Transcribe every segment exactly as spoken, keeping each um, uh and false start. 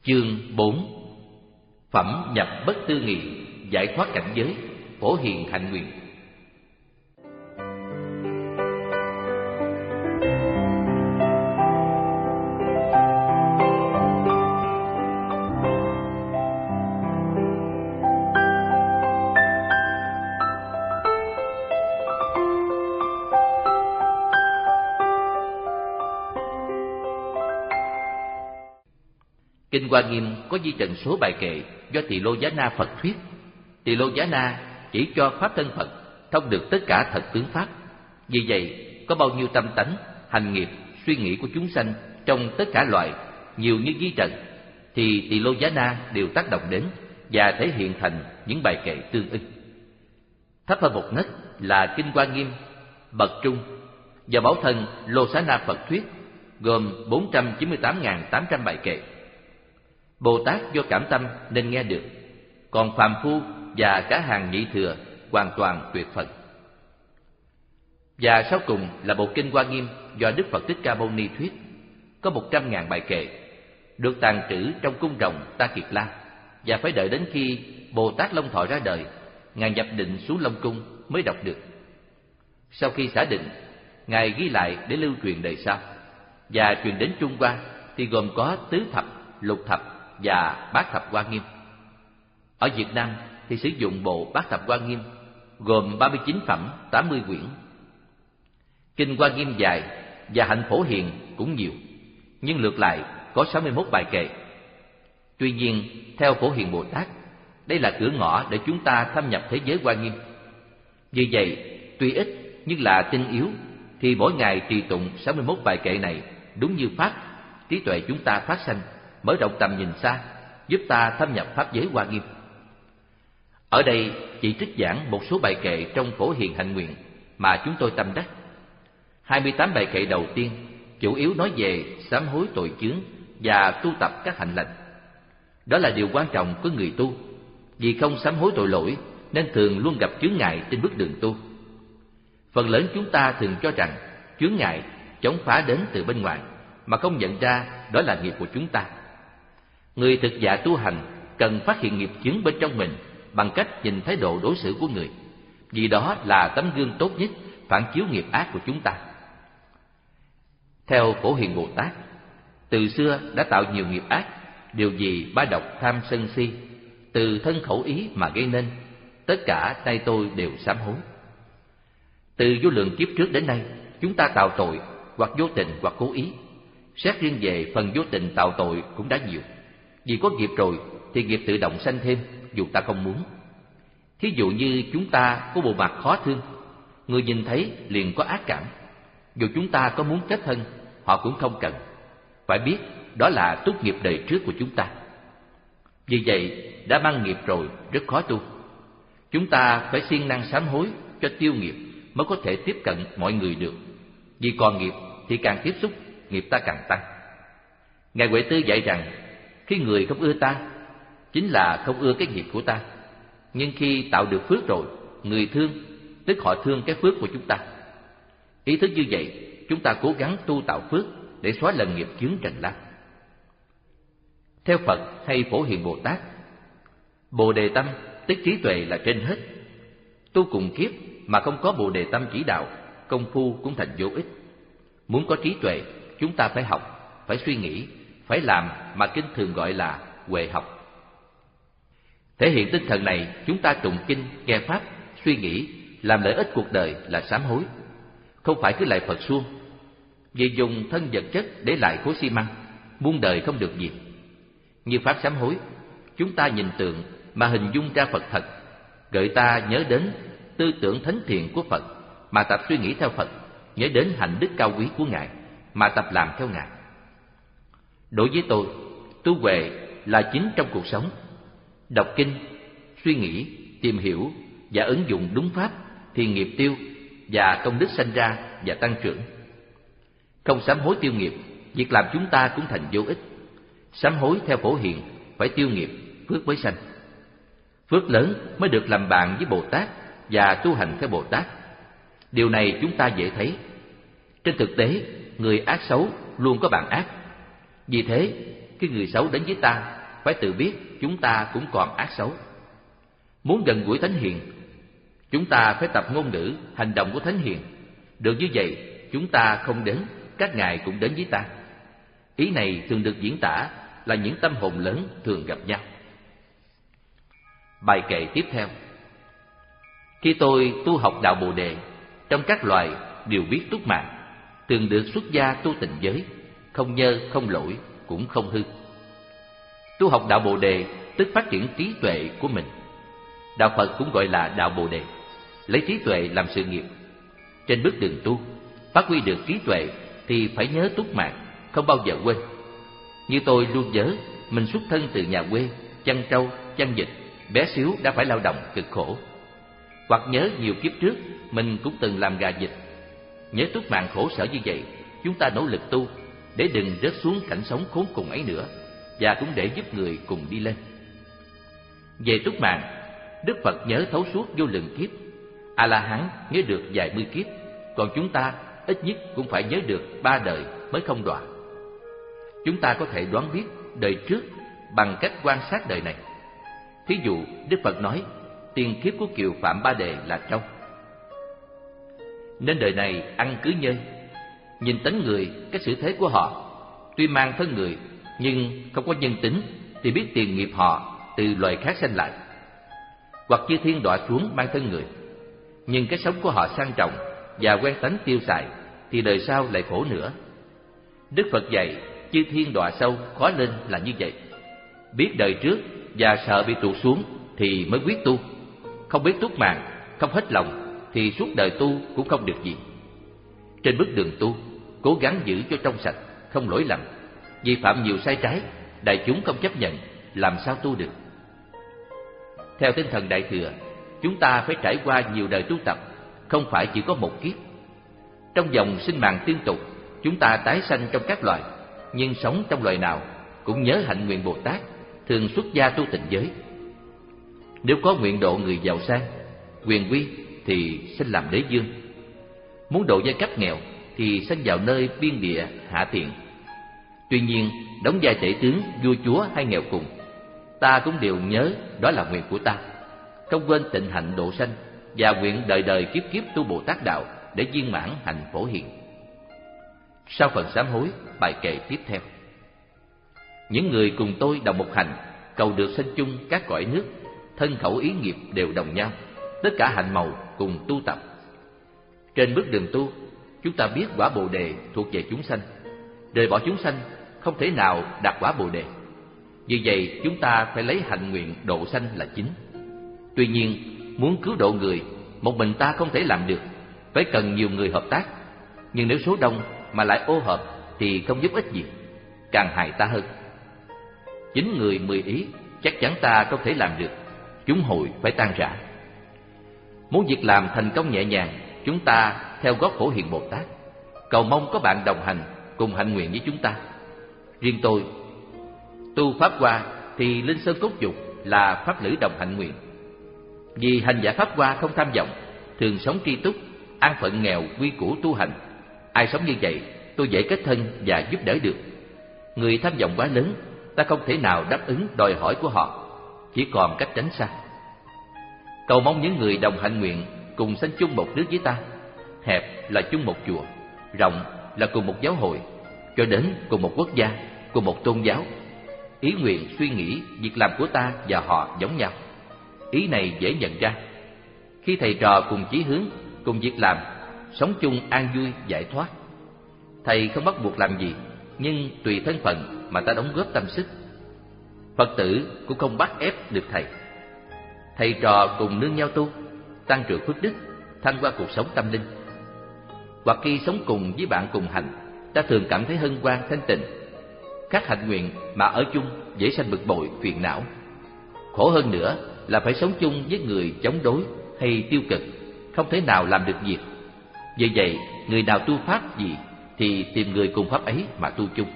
Chương bốn. Phẩm nhập bất tư nghị, giải thoát cảnh giới, phổ hiền hạnh nguyện. Kinh Hoa Nghiêm có di trần số bài kệ do Tỳ Lô Giá Na Phật thuyết. Tỳ Lô Giá Na chỉ cho pháp thân Phật thông được tất cả thật tướng pháp. Vì vậy, có bao nhiêu tâm tánh, hành nghiệp, suy nghĩ của chúng sanh trong tất cả loại, nhiều như di trần, thì Tỳ Lô Giá Na đều tác động đến và thể hiện thành những bài kệ tương ứng. Thấp hơn một nấc là Kinh Hoa Nghiêm bậc trung do Bảo Thân Lô Xá Na Phật thuyết, gồm bốn trăm chín mươi tám nghìn tám trăm bài kệ. Bồ Tát do cảm tâm nên nghe được, còn phàm phu và cả hàng nhị thừa hoàn toàn tuyệt phật. Và sau cùng là bộ Kinh Hoa Nghiêm do Đức Phật Thích Ca Mâu Ni thuyết, có một trăm ngàn bài kệ, được tàng trữ trong cung rồng Ta Kiệt La, và phải đợi đến khi Bồ Tát Long Thọ ra đời, Ngài nhập định xuống Long Cung mới đọc được. Sau khi xả định, Ngài ghi lại để lưu truyền đời sau, và truyền đến Trung Hoa thì gồm có tứ thập, lục thập và bát thập Hoa Nghiêm. Ở Việt Nam thì sử dụng bộ bát thập Hoa Nghiêm, gồm ba mươi chín phẩm, tám mươi quyển. Kinh Hoa Nghiêm dài và hạnh phổ hiền cũng nhiều, nhưng lược lại có sáu mươi mốt bài kệ. Tuy nhiên, theo Phổ Hiền Bồ Tát, đây là cửa ngõ để chúng ta thâm nhập thế giới Hoa Nghiêm. Vì vậy, tuy ít nhưng là tinh yếu, thì mỗi ngày trì tụng sáu mươi mốt bài kệ này đúng như pháp, trí tuệ chúng ta phát sanh, mở rộng tầm nhìn xa, giúp ta thâm nhập pháp giới Hoa Nghiêm. Ở đây chỉ trích giảng một số bài kệ trong Phổ Hiền Hạnh Nguyện mà chúng tôi tâm đắc. hai mươi tám bài kệ đầu tiên chủ yếu nói về sám hối tội chướng và tu tập các hạnh lành. Đó là điều quan trọng của người tu, vì không sám hối tội lỗi nên thường luôn gặp chướng ngại trên bước đường tu. Phần lớn chúng ta thường cho rằng chướng ngại chống phá đến từ bên ngoài, mà không nhận ra đó là nghiệp của chúng ta. Người thực dạ tu hành cần phát hiện nghiệp chướng bên trong mình bằng cách nhìn thái độ đối xử của người, vì đó là tấm gương tốt nhất phản chiếu nghiệp ác của chúng ta. Theo Phổ Hiền Bồ Tát, từ xưa đã tạo nhiều nghiệp ác, điều gì ba độc tham sân si, từ thân khẩu ý mà gây nên, tất cả nay tôi đều sám hối. Từ vô lượng kiếp trước đến nay, chúng ta tạo tội hoặc vô tình hoặc cố ý. Xét riêng về phần vô tình tạo tội cũng đã nhiều, vì có nghiệp rồi thì nghiệp tự động sanh thêm dù ta không muốn. Thí dụ như chúng ta có bộ mặt khó thương, người nhìn thấy liền có ác cảm, dù chúng ta có muốn kết thân, họ cũng không cần. Phải biết đó là túc nghiệp đời trước của chúng ta. Vì vậy đã mang nghiệp rồi rất khó tu. Chúng ta phải siêng năng sám hối cho tiêu nghiệp mới có thể tiếp cận mọi người được. Vì còn nghiệp thì càng tiếp xúc, nghiệp ta càng tăng. Ngài Huệ Tư dạy rằng, khi người không ưa ta, chính là không ưa cái nghiệp của ta. Nhưng khi tạo được phước rồi, người thương, tức họ thương cái phước của chúng ta. Ý thức như vậy, chúng ta cố gắng tu tạo phước để xóa lần nghiệp chướng trần lao. Theo Phật hay Phổ Hiền Bồ Tát, Bồ Đề Tâm tức trí tuệ là trên hết. Tu cùng kiếp mà không có Bồ Đề Tâm chỉ đạo, công phu cũng thành vô ích. Muốn có trí tuệ, chúng ta phải học, phải suy nghĩ, phải làm mà kinh thường gọi là huệ học. Thể hiện tinh thần này, chúng ta tụng kinh, nghe pháp, suy nghĩ, làm lợi ích cuộc đời là sám hối. Không phải cứ lại Phật suông, vì dùng thân vật chất để lại khối xi măng, muôn đời không được gì. Như pháp sám hối, chúng ta nhìn tượng mà hình dung ra Phật thật, gợi ta nhớ đến tư tưởng thánh thiện của Phật mà tập suy nghĩ theo Phật, nhớ đến hạnh đức cao quý của Ngài mà tập làm theo Ngài. Đối với tôi, tu huệ là chính trong cuộc sống. Đọc kinh, suy nghĩ, tìm hiểu và ứng dụng đúng pháp thì nghiệp tiêu và công đức sanh ra và tăng trưởng. Không sám hối tiêu nghiệp, việc làm chúng ta cũng thành vô ích. Sám hối theo Phổ Hiền phải tiêu nghiệp, phước mới sanh. Phước lớn mới được làm bạn với Bồ Tát và tu hành theo Bồ Tát. Điều này chúng ta dễ thấy. Trên thực tế, người ác xấu luôn có bạn ác. Vì thế, khi người xấu đến với ta, phải tự biết chúng ta cũng còn ác xấu. Muốn gần gũi thánh hiền, chúng ta phải tập ngôn ngữ, hành động của thánh hiền. Được như vậy, chúng ta không đến, các ngài cũng đến với ta. Ý này thường được diễn tả là những tâm hồn lớn thường gặp nhau. Bài kệ tiếp theo. Khi tôi tu học đạo Bồ Đề, trong các loài đều biết túc mạng, thường được xuất gia tu tịnh giới, không nhơ, không lỗi, cũng không hư. Tu học đạo Bồ Đề tức phát triển trí tuệ của mình. Đạo Phật cũng gọi là đạo Bồ Đề, lấy trí tuệ làm sự nghiệp. Trên bước đường tu, phát huy được trí tuệ thì phải nhớ túc mạng, không bao giờ quên. Như tôi luôn nhớ mình xuất thân từ nhà quê, chăn trâu, chăn vịt, bé xíu đã phải lao động cực khổ. Hoặc nhớ nhiều kiếp trước mình cũng từng làm gà vịt. Nhớ túc mạng khổ sở như vậy, chúng ta nỗ lực tu để đừng rớt xuống cảnh sống khốn cùng ấy nữa, và cũng để giúp người cùng đi lên. Về túc mạng, Đức Phật nhớ thấu suốt vô lượng kiếp, A-la-hán nhớ được vài mươi kiếp, còn chúng ta ít nhất cũng phải nhớ được ba đời mới không đọa. Chúng ta có thể đoán biết đời trước bằng cách quan sát đời này. Thí dụ, Đức Phật nói tiền kiếp của Kiều Phạm Ba Đề là trâu, nên đời này ăn cứ nhơi. Nhìn tánh người, cái xử thế của họ, tuy mang thân người nhưng không có nhân tính, thì biết tiền nghiệp họ từ loài khác sanh lại. Hoặc chư thiên đọa xuống mang thân người, nhưng cái sống của họ sang trọng và quen tánh tiêu xài, thì đời sau lại khổ nữa. Đức Phật dạy chư thiên đọa sâu khó lên là như vậy. Biết đời trước và sợ bị tụt xuống thì mới quyết tu. Không biết túc mạng, không hết lòng thì suốt đời tu cũng không được gì. Trên bước đường tu, cố gắng giữ cho trong sạch, không lỗi lầm. Vi phạm nhiều sai trái, đại chúng không chấp nhận, làm sao tu được? Theo tinh thần Đại Thừa, chúng ta phải trải qua nhiều đời tu tập, không phải chỉ có một kiếp. Trong dòng sinh mạng liên tục, chúng ta tái sanh trong các loài, nhưng sống trong loài nào cũng nhớ hạnh nguyện Bồ Tát, thường xuất gia tu tịnh giới. Nếu có nguyện độ người giàu sang, quyền quy thì sinh làm đế vương. Muốn độ giai cấp nghèo thì sinh vào nơi biên địa hạ tiện. Tuy nhiên, đóng vai tể tướng, vua chúa hay nghèo cùng, ta cũng đều nhớ đó là nguyện của ta, không quên tịnh hạnh độ sanh và nguyện đời đời kiếp kiếp tu Bồ Tát đạo để viên mãn hạnh phổ hiền. Sau phần sám hối, bài kệ tiếp theo. Những người cùng tôi đồng một hành, cầu được sanh chung các cõi nước, thân khẩu ý nghiệp đều đồng nhau, tất cả hạnh màu cùng tu tập. Trên bước đường tu, chúng ta biết quả Bồ Đề thuộc về chúng sanh, rời bỏ chúng sanh không thể nào đạt quả Bồ Đề. Vì vậy chúng ta phải lấy hạnh nguyện độ sanh là chính. Tuy nhiên, muốn cứu độ người, một mình ta không thể làm được, phải cần nhiều người hợp tác. Nhưng nếu số đông mà lại ô hợp thì không giúp ích gì, càng hại ta hơn. Chín người mười ý chắc chắn ta không thể làm được, chúng hội phải tan rã. Muốn việc làm thành công nhẹ nhàng, chúng ta theo gót Phổ Hiền Bồ Tát, cầu mong có bạn đồng hành cùng hạnh nguyện với chúng ta. Riêng tôi tu Pháp Hoa thì linh sơn cốt dục là pháp lữ đồng hạnh nguyện. Vì hành giả Pháp Hoa không tham vọng, thường sống tri túc, an phận nghèo quy củ tu hành. Ai sống như vậy, tôi dễ kết thân và giúp đỡ được. Người tham vọng quá lớn, ta không thể nào đáp ứng đòi hỏi của họ, chỉ còn cách tránh xa. Cầu mong những người đồng hạnh nguyện cùng sanh chung một nước với ta, hẹp là chung một chùa, rộng là cùng một giáo hội, cho đến cùng một quốc gia, cùng một tôn giáo. Ý nguyện, suy nghĩ, việc làm của ta và họ giống nhau. Ý này dễ nhận ra. Khi thầy trò cùng chí hướng, cùng việc làm, sống chung an vui, giải thoát. Thầy không bắt buộc làm gì, nhưng tùy thân phận mà ta đóng góp tâm sức. Phật tử cũng không bắt ép được thầy. Thầy trò cùng nương nhau tu, tăng trưởng phước đức, thăng qua cuộc sống tâm linh. Hoặc khi sống cùng với bạn cùng hành, ta thường cảm thấy hân hoan thanh tịnh. Các hạnh nguyện mà ở chung dễ sanh bực bội, phiền não. Khổ hơn nữa là phải sống chung với người chống đối hay tiêu cực, không thể nào làm được việc. Vì vậy, người nào tu pháp gì thì tìm người cùng pháp ấy mà tu chung.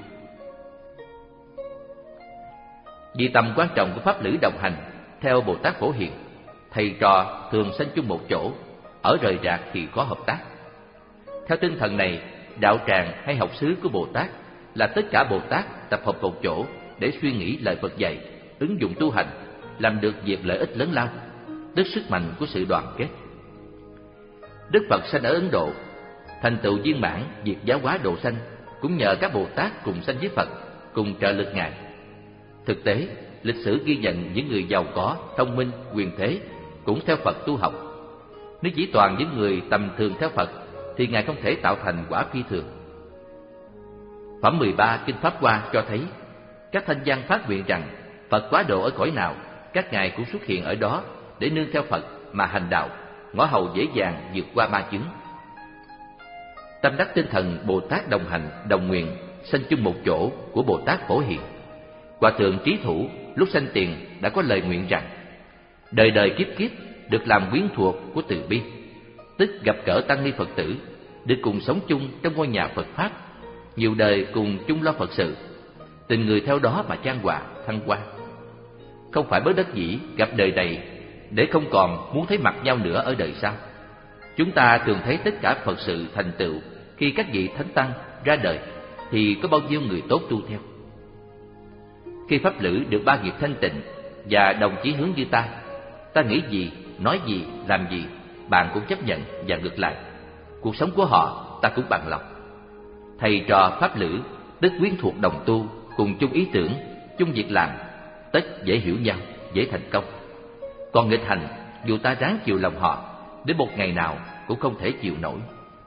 Vì tầm quan trọng của pháp lữ đồng hành, theo Bồ Tát Phổ Hiền, thầy trò thường sanh chung một chỗ, ở rời rạc thì khó hợp tác. Theo tinh thần này, đạo tràng hay học xứ của Bồ Tát là tất cả Bồ Tát tập hợp một chỗ để suy nghĩ lời Phật dạy, ứng dụng tu hành, làm được việc lợi ích lớn lao, tức sức mạnh của sự đoàn kết. Đức Phật sanh ở Ấn Độ, thành tựu viên mãn việc giáo hóa độ sanh cũng nhờ các Bồ Tát cùng sanh với Phật, cùng trợ lực Ngài. Thực tế, lịch sử ghi nhận những người giàu có, thông minh, quyền thế cũng theo Phật tu học. Nếu chỉ toàn những người tầm thường theo Phật thì Ngài không thể tạo thành quả phi thường. Phẩm mười ba Kinh Pháp Hoa cho thấy các thanh văn phát nguyện rằng Phật quá độ ở cõi nào, các ngài cũng xuất hiện ở đó để nương theo Phật mà hành đạo, ngõ hầu dễ dàng vượt qua ba chướng. Tâm đắc tinh thần Bồ Tát đồng hành, đồng nguyện, sanh chung một chỗ của Bồ Tát Phổ Hiền. Hòa thượng Trí Thủ lúc sanh tiền đã có lời nguyện rằng đời đời kiếp kiếp được làm quyến thuộc của từ bi, tức gặp gỡ tăng ni Phật tử, được cùng sống chung trong ngôi nhà Phật Pháp, nhiều đời cùng chung lo Phật sự, tình người theo đó mà chan hòa, thăng hoa. Không phải bất đắc dĩ gặp đời này để không còn muốn thấy mặt nhau nữa ở đời sau. Chúng ta thường thấy tất cả Phật sự thành tựu khi các vị Thánh Tăng ra đời thì có bao nhiêu người tốt tu theo. Khi Pháp Lữ được ba nghiệp thanh tịnh và đồng chí hướng như ta, ta nghĩ gì, nói gì, làm gì, bạn cũng chấp nhận và ngược lại. Cuộc sống của họ ta cũng bằng lòng. Thầy trò Pháp Lữ, tức quyến thuộc đồng tu, cùng chung ý tưởng, chung việc làm, tất dễ hiểu nhau, dễ thành công. Còn nghịch hành, dù ta ráng chiều lòng họ, đến một ngày nào cũng không thể chịu nổi.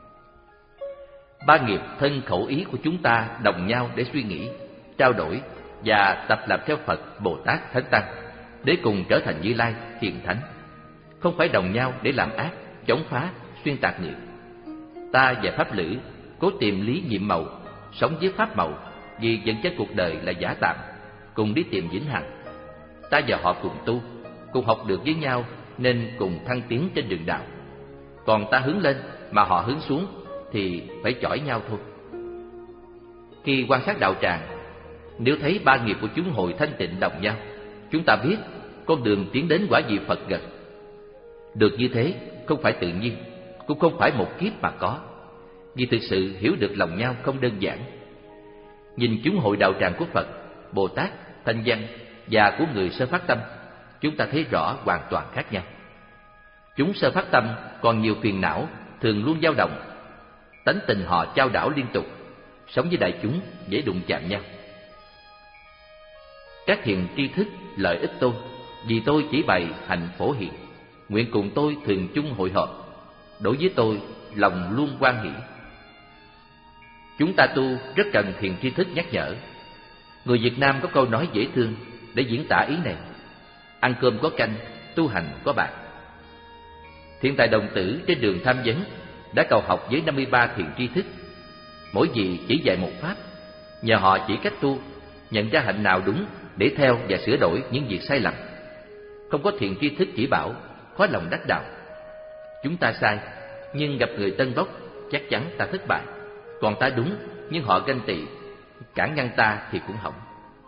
Ba nghiệp thân khẩu ý của chúng ta đồng nhau để suy nghĩ, trao đổi và tập làm theo Phật, Bồ Tát, Thánh Tăng, để cùng trở thành Như Lai, Hiền Thánh. Không phải đồng nhau để làm ác, chống phá, xuyên tạc người. Ta và Pháp Lữ cố tìm lý nhiệm màu, sống với pháp màu, vì dẫn chất cuộc đời là giả tạm, cùng đi tìm vĩnh hằng. Ta và họ cùng tu, cùng học được với nhau nên cùng thăng tiến trên đường đạo. Còn ta hướng lên mà họ hướng xuống thì phải chỏi nhau thôi. Khi quan sát đạo tràng, nếu thấy ba nghiệp của chúng hội thanh tịnh đồng nhau, chúng ta biết con đường tiến đến quả vị Phật gần. Được như thế không phải tự nhiên, cũng không phải một kiếp mà có, vì thực sự hiểu được lòng nhau không đơn giản. Nhìn chúng hội đạo tràng của Phật, Bồ Tát, Thanh Văn và của người sơ phát tâm, chúng ta thấy rõ hoàn toàn khác nhau. Chúng sơ phát tâm còn nhiều phiền não, thường luôn dao động. Tánh tình họ chao đảo liên tục, sống với đại chúng dễ đụng chạm nhau. Các hiền tri thức lợi ích tôi, vì tôi chỉ bày hành Phổ Hiền, nguyện cùng tôi thường chung hội họp. Đối với tôi, lòng luôn hoan hỷ. Chúng ta tu rất cần thiền tri thức nhắc nhở. Người Việt Nam có câu nói dễ thương để diễn tả ý này: ăn cơm có canh, tu hành có bạn. Thiện tài đồng tử trên đường tham vấn đã cầu học với năm mươi ba thiền tri thức. Mỗi vị chỉ dạy một pháp, nhờ họ chỉ cách tu, nhận ra hạnh nào đúng để theo và sửa đổi những việc sai lầm. Không có thiền tri thức chỉ bảo, khó lòng đắc đạo. Chúng ta sai, nhưng gặp người tân bốc, chắc chắn ta thất bại. Còn ta đúng, nhưng họ ganh tị, cản ngăn ta thì cũng hỏng.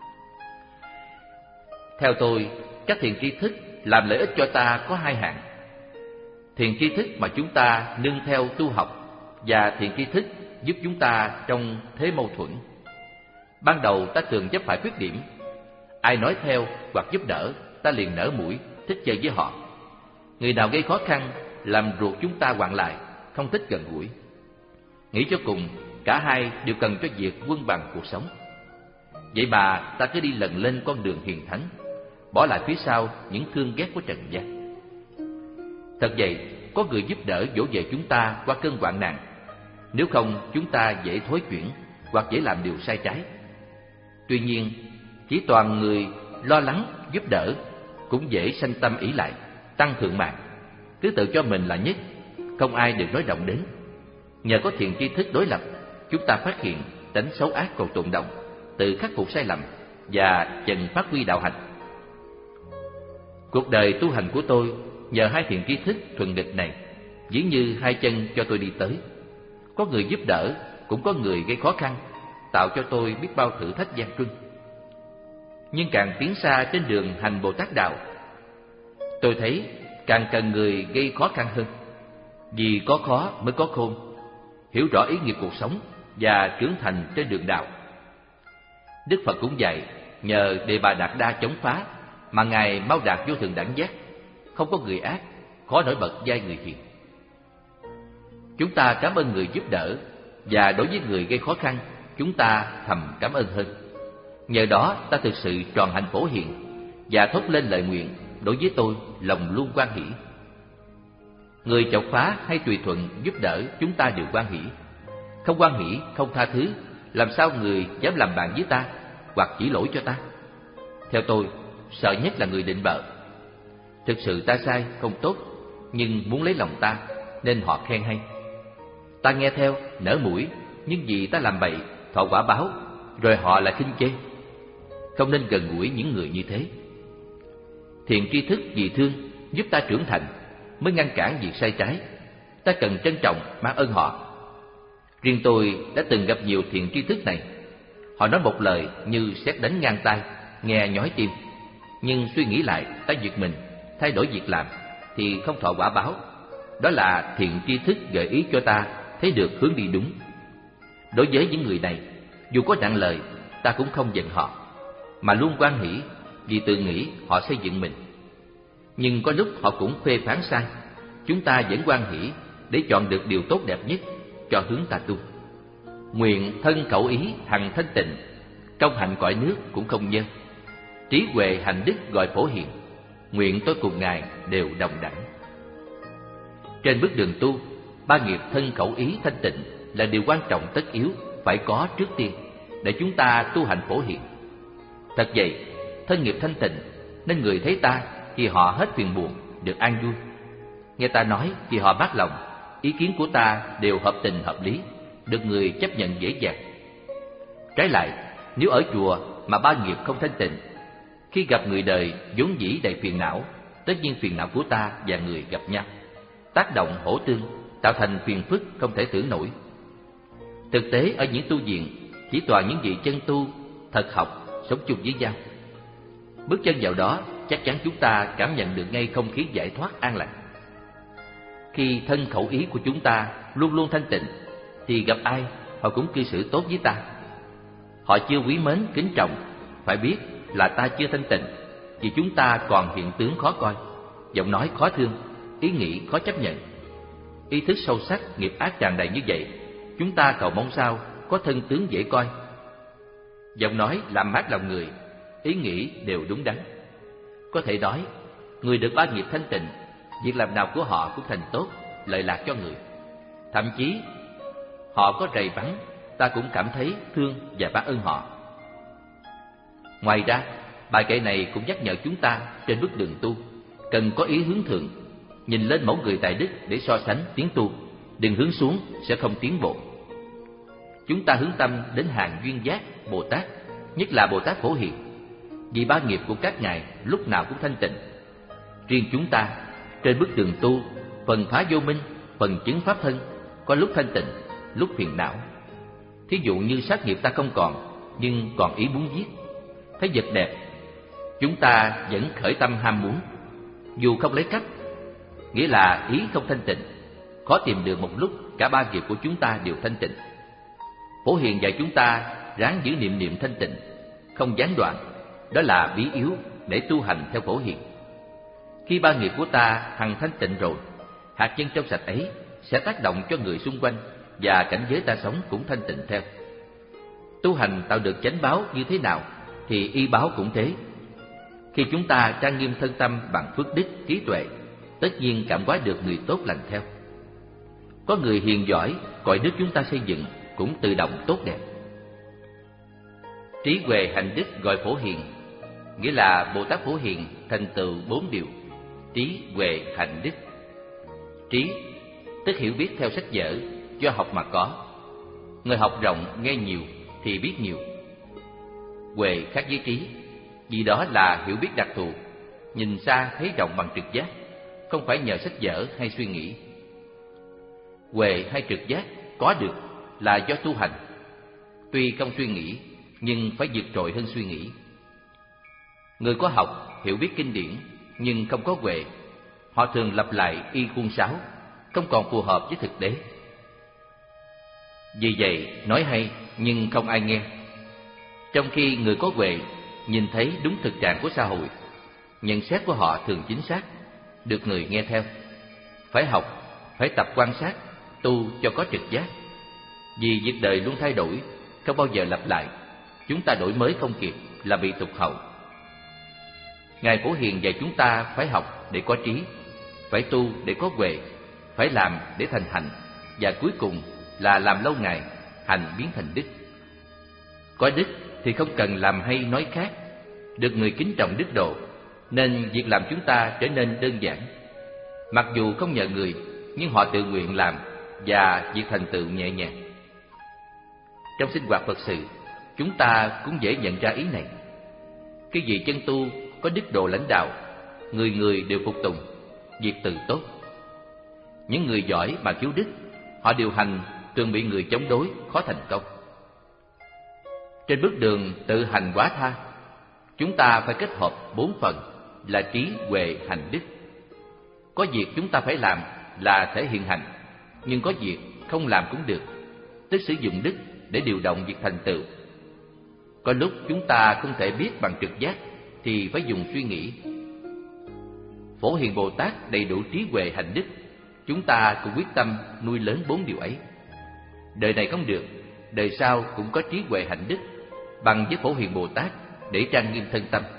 Theo tôi, các thiền tri thức làm lợi ích cho ta có hai hạng: thiền tri thức mà chúng ta nương theo tu học, và thiền tri thức giúp chúng ta trong thế mâu thuẫn. Ban đầu ta thường chấp phải khuyết điểm, ai nói theo hoặc giúp đỡ, ta liền nở mũi, thích chơi với họ. Người nào gây khó khăn, làm ruột chúng ta hoạn lại, không thích gần gũi. Nghĩ cho cùng, cả hai đều cần cho việc quân bằng cuộc sống. Vậy mà ta cứ đi lần lên con đường hiền thánh, bỏ lại phía sau những thương ghét của trần gian. Thật vậy, có người giúp đỡ dỗ về chúng ta qua cơn hoạn nạn. Nếu không, chúng ta dễ thối chuyển hoặc dễ làm điều sai trái. Tuy nhiên, chỉ toàn người lo lắng giúp đỡ cũng dễ sanh tâm ỷ lại, tăng thượng mạng, cứ tự cho mình là nhất, không ai được nói động đến. Nhờ có thiền tri thức đối lập, chúng ta phát hiện tánh xấu ác còn tồn động, tự khắc phục sai lầm và dần phát huy đạo hạnh. Cuộc đời tu hành của tôi nhờ hai thiền tri thức thuần nghịch này, dĩ như hai chân cho tôi đi tới. Có người giúp đỡ, cũng có người gây khó khăn, tạo cho tôi biết bao thử thách gian truân. Nhưng càng tiến xa trên đường hành Bồ Tát đạo, tôi thấy càng cần người gây khó khăn hơn. Vì có khó mới có khôn, hiểu rõ ý nghĩa cuộc sống và trưởng thành trên đường đạo. Đức Phật cũng dạy, nhờ Đề Bà Đạt Đa chống phá mà Ngài mau đạt vô thượng đẳng giác, không có người ác, khó nổi bật vai người hiền. Chúng ta cảm ơn người giúp đỡ, và đối với người gây khó khăn, chúng ta thầm cảm ơn hơn. Nhờ đó ta thực sự tròn hạnh phổ hiền, và thốt lên lời nguyện: đối với tôi, lòng luôn hoan hỷ. Người chọc phá hay tùy thuận giúp đỡ, chúng ta đều hoan hỷ. Không hoan hỷ, không tha thứ, làm sao người dám làm bạn với ta hoặc chỉ lỗi cho ta? Theo tôi, sợ nhất là người định bợ. Thực sự ta sai, không tốt, nhưng muốn lấy lòng ta, nên họ khen hay. Ta nghe theo, nở mũi, nhưng vì ta làm bậy, thọ quả báo, rồi họ lại khinh chê. Không nên gần gũi những người như thế. Thiện tri thức vì thương giúp ta trưởng thành, mới ngăn cản việc sai trái. Ta cần trân trọng mang ơn họ. Riêng tôi đã từng gặp nhiều thiện tri thức này. Họ nói một lời như sét đánh ngang tai, nghe nhói tim, nhưng suy nghĩ lại ta giật mình, thay đổi việc làm thì không thọ quả báo. Đó là thiện tri thức gợi ý cho ta thấy được hướng đi đúng. Đối với những người này, dù có nặng lời, ta cũng không giận họ, mà luôn hoan hỷ, vì tự nghĩ họ xây dựng mình. Nhưng có lúc họ cũng phê phán sai, chúng ta vẫn hoan hỷ để chọn được điều tốt đẹp nhất cho hướng ta tu. Nguyện thân khẩu ý hằng thanh tịnh, công hạnh cõi nước cũng không nhơ. Trí huệ hành đức gọi phổ hiền, nguyện tôi cùng Ngài đều đồng đẳng. Trên bước đường tu, ba nghiệp thân khẩu ý thanh tịnh là điều quan trọng tất yếu phải có trước tiên để chúng ta tu hành phổ hiền. Thật vậy, thân nghiệp thanh tịnh nên người thấy ta thì họ hết phiền buồn, được an vui. Nghe ta nói thì họ mát lòng, ý kiến của ta đều hợp tình hợp lý, được người chấp nhận dễ dàng. Trái lại, nếu ở chùa mà ba nghiệp không thanh tịnh, khi gặp người đời vốn dĩ đầy phiền não, tất nhiên phiền não của ta và người gặp nhau, tác động hỗ tương, tạo thành phiền phức không thể tưởng nổi. Thực tế ở những tu viện chỉ toàn những vị chân tu, thật học, sống chung với nhau. Bước chân vào đó, chắc chắn chúng ta cảm nhận được ngay không khí giải thoát an lành. Khi thân khẩu ý của chúng ta luôn luôn thanh tịnh, thì gặp ai họ cũng cư xử tốt với ta. Họ chưa quý mến kính trọng, phải biết là ta chưa thanh tịnh, vì chúng ta còn hiện tướng khó coi, giọng nói khó thương, ý nghĩ khó chấp nhận. Ý thức sâu sắc, nghiệp ác tràn đầy như vậy, chúng ta cầu mong sao có thân tướng dễ coi. Giọng nói làm mát lòng người, ý nghĩ đều đúng đắn. Có thể nói, người được ba nghiệp thanh tịnh, việc làm nào của họ cũng thành tốt, lợi lạc cho người. Thậm chí, họ có rầy bắn, ta cũng cảm thấy thương và ban ơn họ. Ngoài ra, bài kệ này cũng nhắc nhở chúng ta trên bước đường tu cần có ý hướng thượng, nhìn lên mẫu người tài đức để so sánh tiến tu, đừng hướng xuống sẽ không tiến bộ. Chúng ta hướng tâm đến hàng duyên giác Bồ Tát, nhất là Bồ Tát Phổ Hiền, vì ba nghiệp của các ngài lúc nào cũng thanh tịnh. Riêng chúng ta trên bước đường tu, phần phá vô minh, phần chứng pháp thân, có lúc thanh tịnh, lúc phiền não. Thí dụ như sát nghiệp ta không còn, nhưng còn ý muốn giết. Thấy vật đẹp, chúng ta vẫn khởi tâm ham muốn, dù không lấy cách, nghĩa là ý không thanh tịnh. Khó tìm được một lúc cả ba nghiệp của chúng ta đều thanh tịnh. Phổ Hiền dạy chúng ta ráng giữ niệm niệm thanh tịnh, không gián đoạn. Đó là bí yếu để tu hành theo Phổ Hiền. Khi ba nghiệp của ta hằng thanh tịnh rồi, hạt nhân trong sạch ấy sẽ tác động cho người xung quanh, và cảnh giới ta sống cũng thanh tịnh theo. Tu hành tạo được chánh báo như thế nào thì y báo cũng thế. Khi chúng ta trang nghiêm thân tâm bằng phước đức, trí tuệ, tất nhiên cảm hóa được người tốt lành theo. Có người hiền giỏi, cõi nước chúng ta xây dựng cũng tự động tốt đẹp. Trí huệ hành đức gọi Phổ Hiền, nghĩa là Bồ Tát Phổ Hiền thành tựu bốn điều: trí, huệ, hành, đức. Trí tức hiểu biết theo sách vở, do học mà có. Người học rộng nghe nhiều thì biết nhiều. Huệ khác với trí, vì đó là hiểu biết đặc thù, nhìn xa thấy rộng bằng trực giác, không phải nhờ sách vở hay suy nghĩ. Huệ hay trực giác có được là do tu hành, tuy không suy nghĩ nhưng phải vượt trội hơn suy nghĩ. Người có học, hiểu biết kinh điển nhưng không có huệ, họ thường lặp lại y khuôn sáo, không còn phù hợp với thực tế. Vì vậy nói hay nhưng không ai nghe. Trong khi người có huệ nhìn thấy đúng thực trạng của xã hội. Nhận xét của họ thường chính xác, được người nghe theo. Phải học, phải tập quan sát, tu cho có trực giác. Vì việc đời luôn thay đổi, không bao giờ lặp lại. Chúng ta đổi mới không kịp là bị tụt hậu. Ngài Phổ Hiền dạy chúng ta phải học để có trí, phải tu để có huệ, phải làm để thành hạnh, và cuối cùng là làm lâu ngày, hành biến thành đức. Có đức thì không cần làm hay nói khác, được người kính trọng đức độ, nên việc làm chúng ta trở nên đơn giản. Mặc dù không nhờ người, nhưng họ tự nguyện làm và việc thành tựu nhẹ nhàng. Trong sinh hoạt Phật sự, chúng ta cũng dễ nhận ra ý này. Cái gì chân tu có đức độ lãnh đạo, người người đều phục tùng, việc từ tốt. Những người giỏi mà thiếu đức, họ điều hành thường bị người chống đối, khó thành công. Trên bước đường tự hành hóa tha, chúng ta phải kết hợp bốn phần là trí, huệ, hành, đức. Có việc chúng ta phải làm là thể hiện hành, nhưng có việc không làm cũng được, tức sử dụng đức để điều động việc thành tựu. Có lúc chúng ta không thể biết bằng trực giác thì phải dùng suy nghĩ. Phổ Hiền Bồ Tát đầy đủ trí huệ hành đức, chúng ta cũng quyết tâm nuôi lớn bốn điều ấy. Đời này không được, đời sau cũng có trí huệ hạnh đức bằng với Phổ Hiền Bồ Tát để trang nghiêm thân tâm.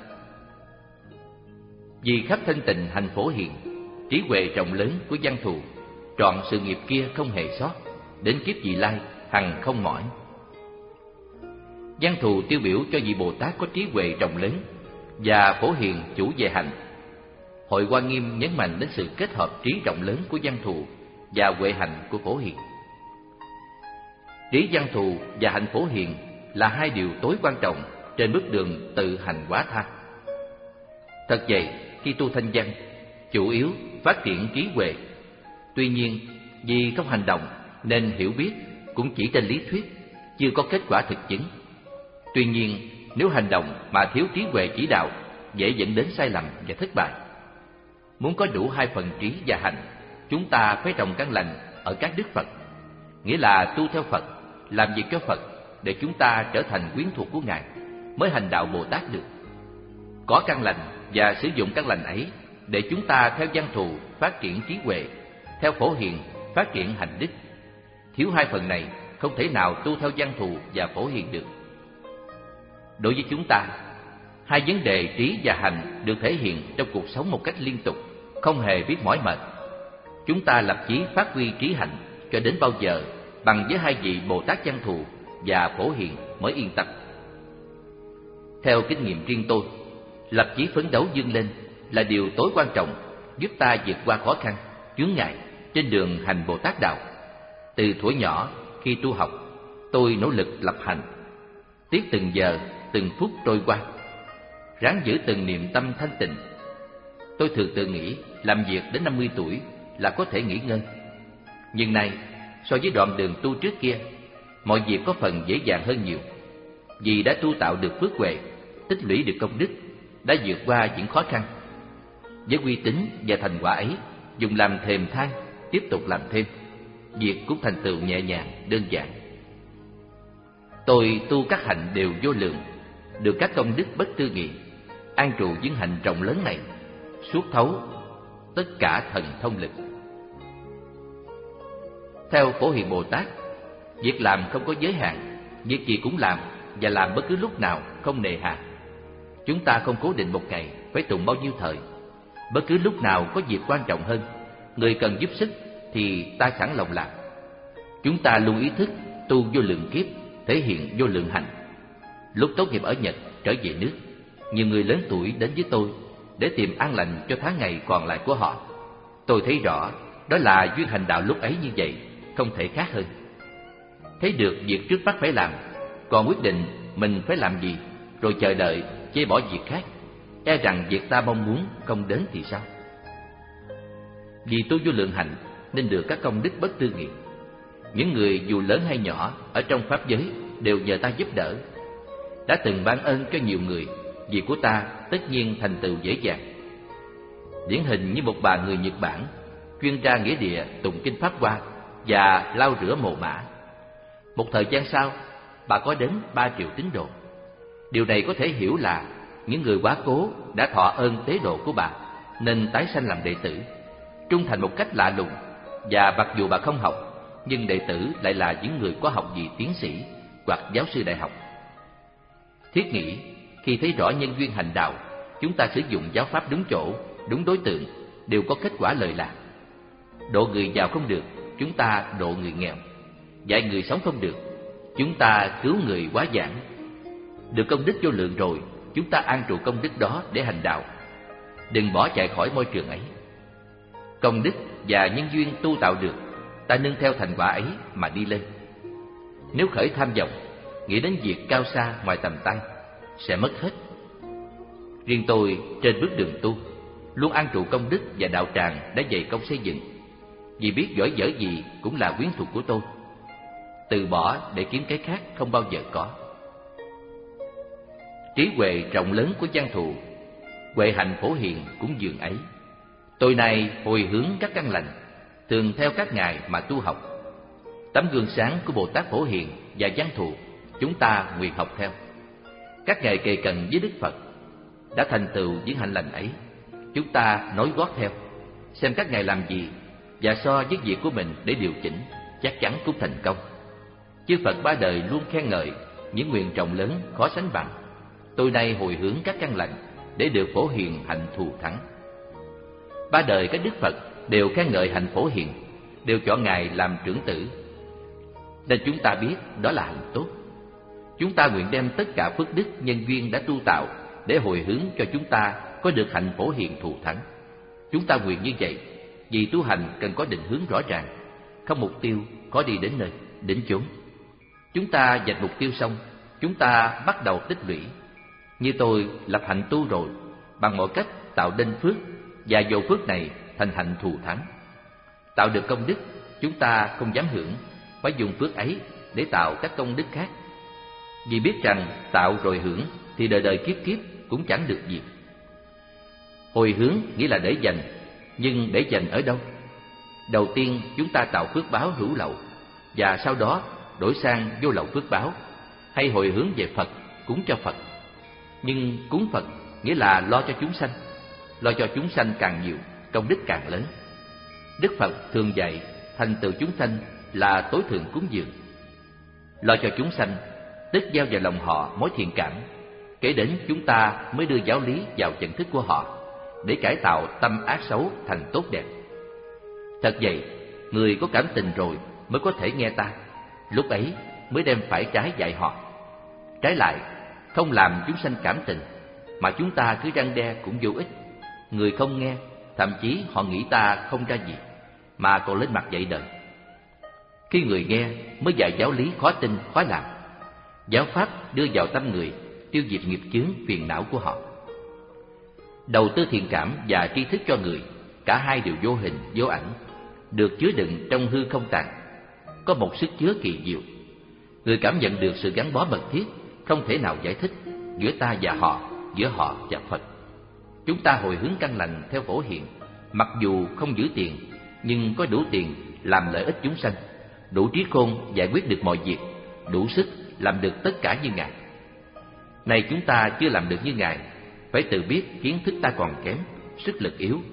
Vì khắp thanh tịnh hành Phổ Hiền, trí huệ rộng lớn của Văn Thù, trọn sự nghiệp kia không hề sót, đến kiếp vị lai hằng không mỏi. Văn Thù tiêu biểu cho vị Bồ Tát có trí huệ rộng lớn và Phổ Hiền chủ về hành. Hội Hoa Nghiêm nhấn mạnh đến sự kết hợp trí rộng lớn của Văn Thù và huệ hành của Phổ Hiền. Trí Văn Thù và hạnh Phổ Hiền là hai điều tối quan trọng trên bước đường tự hành hóa tha. Thật vậy, khi tu thanh văn, chủ yếu phát triển trí huệ. Tuy nhiên, vì không hành động nên hiểu biết cũng chỉ trên lý thuyết, chưa có kết quả thực chứng. Tuy nhiên, nếu hành động mà thiếu trí huệ chỉ đạo, dễ dẫn đến sai lầm và thất bại. Muốn có đủ hai phần trí và hành, chúng ta phải trồng căn lành ở các đức Phật, nghĩa là tu theo Phật, làm việc cho Phật để chúng ta trở thành quyến thuộc của Ngài, mới hành đạo Bồ Tát được. Có căn lành và sử dụng căn lành ấy để chúng ta theo Văn Thù phát triển trí huệ, theo Phổ Hiền phát triển hành đức. Thiếu hai phần này, không thể nào tu theo Văn Thù và Phổ Hiền được. Đối với chúng ta, hai vấn đề trí và hành được thể hiện trong cuộc sống một cách liên tục, không hề biết mỏi mệt. Chúng ta lập chí phát huy trí hành cho đến bao giờ bằng với hai vị Bồ Tát Văn Thù và Phổ Hiền mới yên tâm. Theo kinh nghiệm riêng tôi, lập chí phấn đấu vươn lên là điều tối quan trọng, giúp ta vượt qua khó khăn, chướng ngại trên đường hành Bồ Tát đạo. Từ thuở nhỏ, khi tu học, tôi nỗ lực lập hành, tiếc từng giờ, từng phút trôi qua, ráng giữ từng niệm tâm thanh tịnh. Tôi thường tự nghĩ làm việc đến năm mươi tuổi là có thể nghỉ ngơi. Nhưng nay, so với đoạn đường tu trước kia, mọi việc có phần dễ dàng hơn nhiều. Vì đã tu tạo được phước huệ, tích lũy được công đức, đã vượt qua những khó khăn. Với uy tín và thành quả ấy, dùng làm thềm thang, tiếp tục làm thêm, việc cũng thành tựu nhẹ nhàng, đơn giản. Tôi tu các hạnh đều vô lượng, được các công đức bất tư nghị, an trụ những hạnh rộng lớn này, suốt thấu tất cả thần thông lực. Theo Phổ Hiền Bồ Tát, việc làm không có giới hạn, việc gì cũng làm và làm bất cứ lúc nào, không nề hà. Chúng ta không cố định một ngày phải tụng bao nhiêu thời. Bất cứ lúc nào có việc quan trọng hơn, người cần giúp sức thì ta sẵn lòng làm. Chúng ta luôn ý thức tu vô lượng kiếp, thể hiện vô lượng hành. Lúc tốt nghiệp ở Nhật trở về nước, nhiều người lớn tuổi đến với tôi để tìm an lành cho tháng ngày còn lại của họ. Tôi thấy rõ đó là duyên hành đạo lúc ấy như vậy, không thể khác hơn. Thấy được việc trước mắt phải làm, còn quyết định mình phải làm gì, rồi chờ đợi chê bỏ việc khác, e rằng việc ta mong muốn không đến thì sao? Vì tu vô lượng hạnh nên được các công đức bất tư nghị. Những người dù lớn hay nhỏ ở trong pháp giới đều nhờ ta giúp đỡ. Đã từng ban ơn cho nhiều người, việc của ta tất nhiên thành tựu dễ dàng. Điển hình như một bà người Nhật Bản chuyên ra nghĩa địa tụng kinh Pháp Hoa và lau rửa mồ mả. Một thời gian sau, bà có đến ba triệu tín đồ. Điều này có thể hiểu là những người quá cố đã thọ ơn tế độ của bà nên tái sanh làm đệ tử, trung thành một cách lạ lùng. Và mặc dù bà không học, nhưng đệ tử lại là những người có học vị tiến sĩ hoặc giáo sư đại học. Thiết nghĩ, khi thấy rõ nhân duyên hành đạo, chúng ta sử dụng giáo pháp đúng chỗ, đúng đối tượng, đều có kết quả lợi lạc. Độ người giàu không được, chúng ta độ người nghèo. Dạy người sống không được, chúng ta cứu người quá giảng. Được công đức vô lượng rồi, chúng ta an trụ công đức đó để hành đạo. Đừng bỏ chạy khỏi môi trường ấy. Công đức và nhân duyên tu tạo được, ta nương theo thành quả ấy mà đi lên. Nếu khởi tham vọng, nghĩ đến việc cao xa ngoài tầm tay, sẽ mất hết. Riêng tôi trên bước đường tu, luôn an trụ công đức và đạo tràng đã dày công xây dựng, vì biết giỏi dở gì cũng là quyến thuộc của tôi. Từ bỏ để kiếm cái khác không bao giờ có. Trí huệ rộng lớn của văn thù, huệ hạnh Phổ Hiền cũng dường ấy. Tôi nay hồi hướng các căn lành, thường theo các ngài mà tu học. Tấm gương sáng của Bồ Tát Phổ Hiền và văn thù, chúng ta nguyện học theo. Các ngài kề cận với Đức Phật, đã thành tựu những hạnh lành ấy, chúng ta nối gót theo, xem các ngài làm gì và so với việc của mình để điều chỉnh, chắc chắn cũng thành công. Chư Phật ba đời luôn khen ngợi những nguyện rộng lớn khó sánh bằng. Tôi nay hồi hướng các căn lành để được Phổ Hiền hạnh thù thắng. Ba đời các Đức Phật đều khen ngợi hạnh Phổ Hiền, đều chọn ngài làm trưởng tử, nên chúng ta biết đó là hạnh tốt. Chúng ta nguyện đem tất cả phước đức nhân duyên đã tu tạo để hồi hướng cho chúng ta có được hạnh Phổ Hiền thù thắng. Chúng ta nguyện như vậy vì tu hành cần có định hướng rõ ràng, không mục tiêu khó đi đến nơi, đến chốn. Chúng ta vạch mục tiêu xong, chúng ta bắt đầu tích lũy. Như tôi lập hạnh tu rồi, bằng mọi cách tạo nên phước, và dầu phước này thành hạnh thù thắng. Tạo được công đức, chúng ta không dám hưởng, phải dùng phước ấy để tạo các công đức khác. Vì biết rằng tạo rồi hưởng thì đời đời kiếp kiếp cũng chẳng được gì. Hồi hướng nghĩa là để dành, nhưng để dành ở đâu? Đầu tiên chúng ta tạo phước báo hữu lậu, và sau đó đổi sang vô lậu phước báo, hay hồi hướng về Phật, cúng cho Phật. Nhưng cúng Phật nghĩa là lo cho chúng sanh, lo cho chúng sanh càng nhiều, công đức càng lớn. Đức Phật thường dạy thành tựu chúng sanh là tối thượng cúng dường. Lo cho chúng sanh tức gieo vào lòng họ mối thiện cảm, kể đến chúng ta mới đưa giáo lý vào nhận thức của họ, để cải tạo tâm ác xấu thành tốt đẹp. Thật vậy, người có cảm tình rồi mới có thể nghe ta, lúc ấy mới đem phải trái dạy họ. Trái lại, không làm chúng sanh cảm tình, mà chúng ta cứ răn đe cũng vô ích. Người không nghe, thậm chí họ nghĩ ta không ra gì, mà còn lên mặt dạy đời. Khi người nghe mới dạy giáo lý khó tin, khó làm. Giáo pháp đưa vào tâm người, tiêu diệt nghiệp chướng phiền não của họ. Đầu tư thiện cảm và tri thức cho người, cả hai đều vô hình, vô ảnh, được chứa đựng trong hư không tàn, có một sức chứa kỳ diệu. Người cảm nhận được sự gắn bó mật thiết, không thể nào giải thích, giữa ta và họ, giữa họ và Phật. Chúng ta hồi hướng căn lành theo Phổ Hiền, mặc dù không giữ tiền, nhưng có đủ tiền làm lợi ích chúng sanh, đủ trí khôn giải quyết được mọi việc, đủ sức làm được tất cả như ngài. Này chúng ta chưa làm được như ngài, phải tự biết kiến thức ta còn kém, sức lực yếu,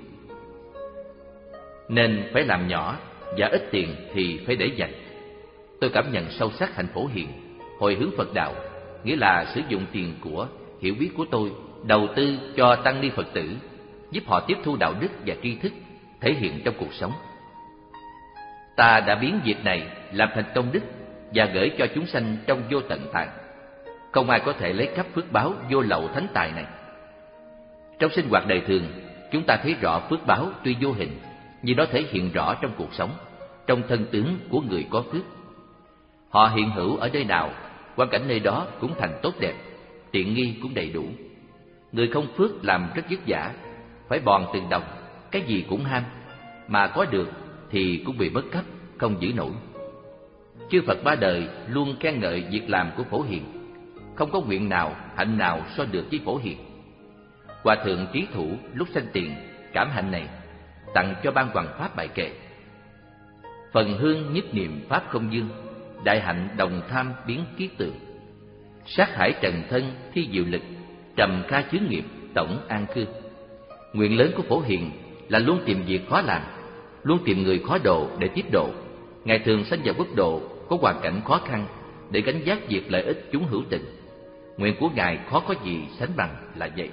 nên phải làm nhỏ, và ít tiền thì phải để dành. Tôi cảm nhận sâu sắc hạnh Phổ Hiền, hồi hướng Phật đạo, nghĩa là sử dụng tiền của, hiểu biết của tôi, đầu tư cho tăng ni Phật tử, giúp họ tiếp thu đạo đức và tri thức, thể hiện trong cuộc sống. Ta đã biến việc này làm thành công đức và gửi cho chúng sanh trong vô tận tạng. Không ai có thể lấy cắp phước báo vô lậu thánh tài này. Trong sinh hoạt đời thường, chúng ta thấy rõ phước báo tuy vô hình, nhưng nó thể hiện rõ trong cuộc sống, trong thân tướng của người có phước. Họ hiện hữu ở nơi nào, hoàn cảnh nơi đó cũng thành tốt đẹp, tiện nghi cũng đầy đủ. Người không phước làm rất vất vả, phải bòn từng đồng, cái gì cũng ham, mà có được thì cũng bị mất cắp, không giữ nổi. Chư Phật ba đời luôn khen ngợi việc làm của Phổ Hiền, không có nguyện nào, hạnh nào so được với Phổ Hiền. Hòa thượng Trí Thủ lúc sanh tiền cảm hạnh này, tặng cho ban Hoằng Pháp bài kệ: phần hương nhất niệm pháp không dương, đại hạnh đồng tham biến kiết tượng. Sát hải trần thân thi diệu lực, trầm kha chướng nghiệp tổng an cư. Nguyện lớn của Phổ Hiền là luôn tìm việc khó làm, luôn tìm người khó độ để tiếp độ. Ngài thường sanh vào quốc độ có hoàn cảnh khó khăn để gánh vác việc lợi ích chúng hữu tình. Nguyện của Ngài khó có gì sánh bằng là vậy.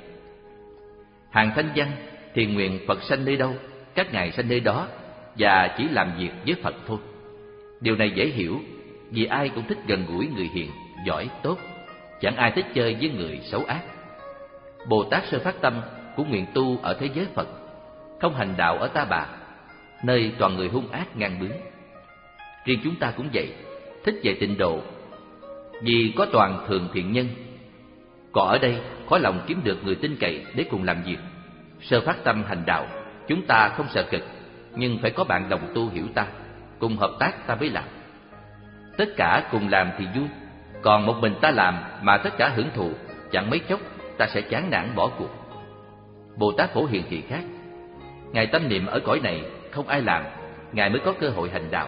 Hàng thanh văn thì nguyện Phật sanh nơi đâu, các Ngài sanh nơi đó, và chỉ làm việc với Phật thôi. Điều này dễ hiểu, vì ai cũng thích gần gũi người hiền, giỏi, tốt, chẳng ai thích chơi với người xấu ác. Bồ Tát Sơ Phát Tâm cũng nguyện tu ở thế giới Phật, không hành đạo ở Ta Bà, nơi toàn người hung ác ngang bướng. Riêng chúng ta cũng vậy, thích về tịnh độ, vì có toàn thường thiện nhân. Còn ở đây khó lòng kiếm được người tin cậy để cùng làm việc. Sơ phát tâm hành đạo, chúng ta không sợ cực, nhưng phải có bạn đồng tu hiểu ta, cùng hợp tác ta mới làm. Tất cả cùng làm thì vui, còn một mình ta làm mà tất cả hưởng thụ, chẳng mấy chốc ta sẽ chán nản bỏ cuộc. Bồ Tát Phổ Hiền thì khác. Ngài tâm niệm ở cõi này không ai làm, Ngài mới có cơ hội hành đạo.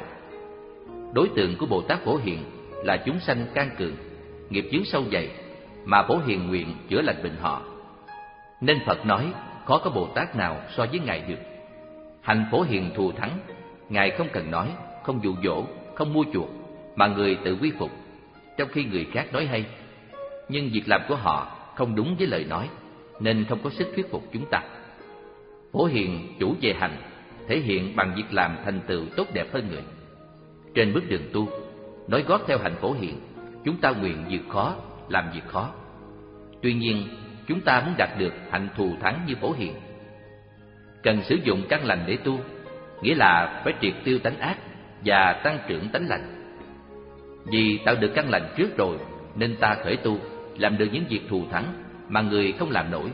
Đối tượng của Bồ Tát Phổ Hiền là chúng sanh can cường, nghiệp chướng sâu dày, mà Phổ Hiền nguyện chữa lành bệnh họ. Nên Phật nói khó có Bồ Tát nào so với Ngài được. Hành Phổ Hiền thù thắng, Ngài không cần nói, không dụ dỗ, không mua chuộc, mà người tự quy phục, trong khi người khác nói hay. Nhưng việc làm của họ không đúng với lời nói, nên không có sức thuyết phục chúng ta. Phổ Hiền chủ về hành, thể hiện bằng việc làm thành tựu tốt đẹp hơn người. Trên bước đường tu, nói gót theo hành Phổ Hiền, chúng ta nguyện vượt khó, làm việc khó. Tuy nhiên, chúng ta muốn đạt được hạnh thù thắng như Phổ Hiền, cần sử dụng căn lành để tu, nghĩa là phải triệt tiêu tánh ác và tăng trưởng tánh lành. Vì tạo được căn lành trước rồi, nên ta khởi tu, làm được những việc thù thắng mà người không làm nổi.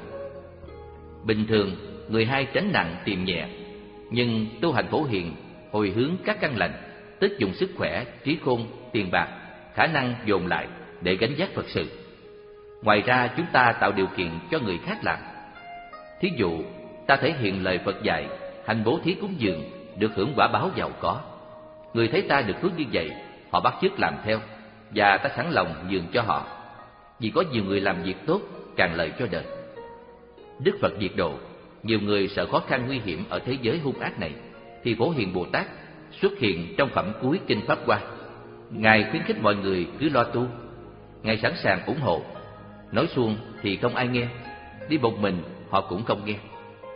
Bình thường, người hay tránh nặng tìm nhẹ, nhưng tu hành Phổ Hiền hồi hướng các căn lành, tức dùng sức khỏe, trí khôn, tiền bạc, khả năng dồn lại để gánh vác Phật sự. Ngoài ra, chúng ta tạo điều kiện cho người khác làm. Thí dụ, ta thể hiện lời Phật dạy, hành bố thí cúng dường, được hưởng quả báo giàu có. Người thấy ta được phước như vậy, họ bắt chước làm theo, và ta sẵn lòng nhường cho họ. Vì có nhiều người làm việc tốt, càng lợi cho đời. Đức Phật diệt độ, nhiều người sợ khó khăn nguy hiểm ở thế giới hung ác này, thì Phổ Hiền Bồ Tát xuất hiện trong phẩm cuối Kinh Pháp Hoa. Ngài khuyến khích mọi người cứ lo tu. Ngài sẵn sàng ủng hộ. Nói suông thì không ai nghe, đi một mình họ cũng không nghe.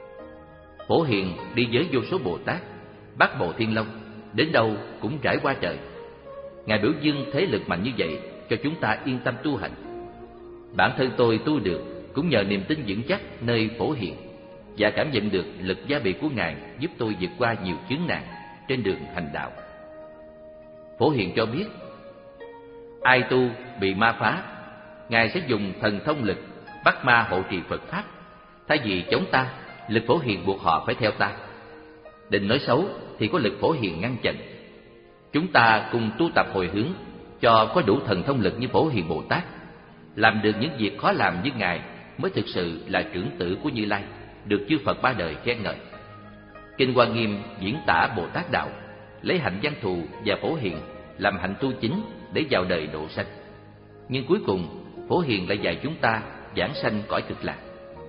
Phổ Hiền đi với vô số Bồ Tát, Bát Bộ Thiên Long, đến đâu cũng trải qua trời. Ngài biểu dương thế lực mạnh như vậy cho chúng ta yên tâm tu hành. Bản thân tôi tu được cũng nhờ niềm tin vững chắc nơi Phổ Hiền, và cảm nhận được lực gia bị của Ngài giúp tôi vượt qua nhiều chướng nạn trên đường hành đạo. Phổ Hiền cho biết, ai tu bị ma phá, Ngài sẽ dùng thần thông lực bắt ma hộ trì Phật Pháp. Thay vì chống ta, lực Phổ Hiền buộc họ phải theo ta. Định nói xấu thì có lực Phổ Hiền ngăn chặn. Chúng ta cùng tu tập hồi hướng cho có đủ thần thông lực như Phổ Hiền Bồ Tát, làm được những việc khó làm như Ngài mới thực sự là trưởng tử của Như Lai, được chư Phật ba đời khen ngợi. Kinh Hoa Nghiêm diễn tả Bồ Tát đạo, lấy hạnh văn thù và Phổ Hiền làm hạnh tu chính để vào đời độ sanh. Nhưng cuối cùng, Phổ Hiền lại dạy chúng ta giảng sanh cõi Cực Lạc.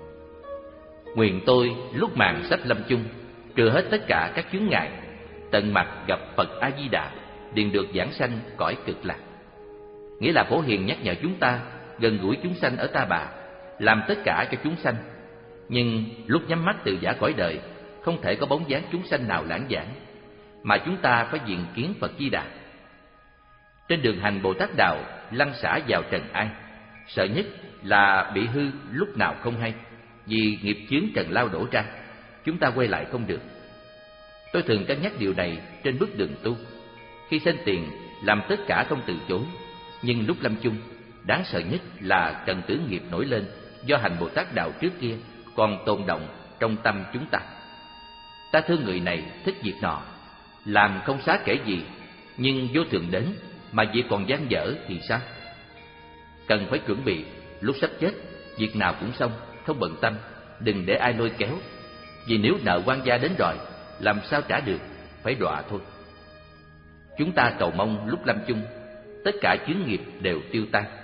Nguyện tôi lúc màn sắp lâm chung, trừ hết tất cả các chướng ngại, tận mặt gặp Phật A Di Đà, liền được giảng sanh cõi Cực Lạc. Nghĩa là Phổ Hiền nhắc nhở chúng ta gần gũi chúng sanh ở Ta Bà, làm tất cả cho chúng sanh. Nhưng lúc nhắm mắt từ giã cõi đời, không thể có bóng dáng chúng sanh nào lãng giảng, mà chúng ta phải diện kiến Phật Di Đà. Trên đường hành Bồ Tát đạo, lăn xả vào trần ai, sợ nhất là bị hư lúc nào không hay, vì nghiệp chướng trần lao đổ ra, chúng ta quay lại không được. Tôi thường cân nhắc điều này trên bước đường tu. Khi sinh tiền, làm tất cả không từ chối, nhưng lúc lâm chung, đáng sợ nhất là trần tử nghiệp nổi lên do hành Bồ Tát đạo trước kia còn tồn động trong tâm chúng ta. Ta thương người này, thích việc nọ, làm không xá kể gì, nhưng vô thường đến mà việc còn dang dở thì sao? Cần phải chuẩn bị, lúc sắp chết, việc nào cũng xong, không bận tâm, đừng để ai lôi kéo. Vì nếu nợ quan gia đến rồi, làm sao trả được, phải đọa thôi. Chúng ta cầu mong lúc lâm chung, tất cả chướng nghiệp đều tiêu tan,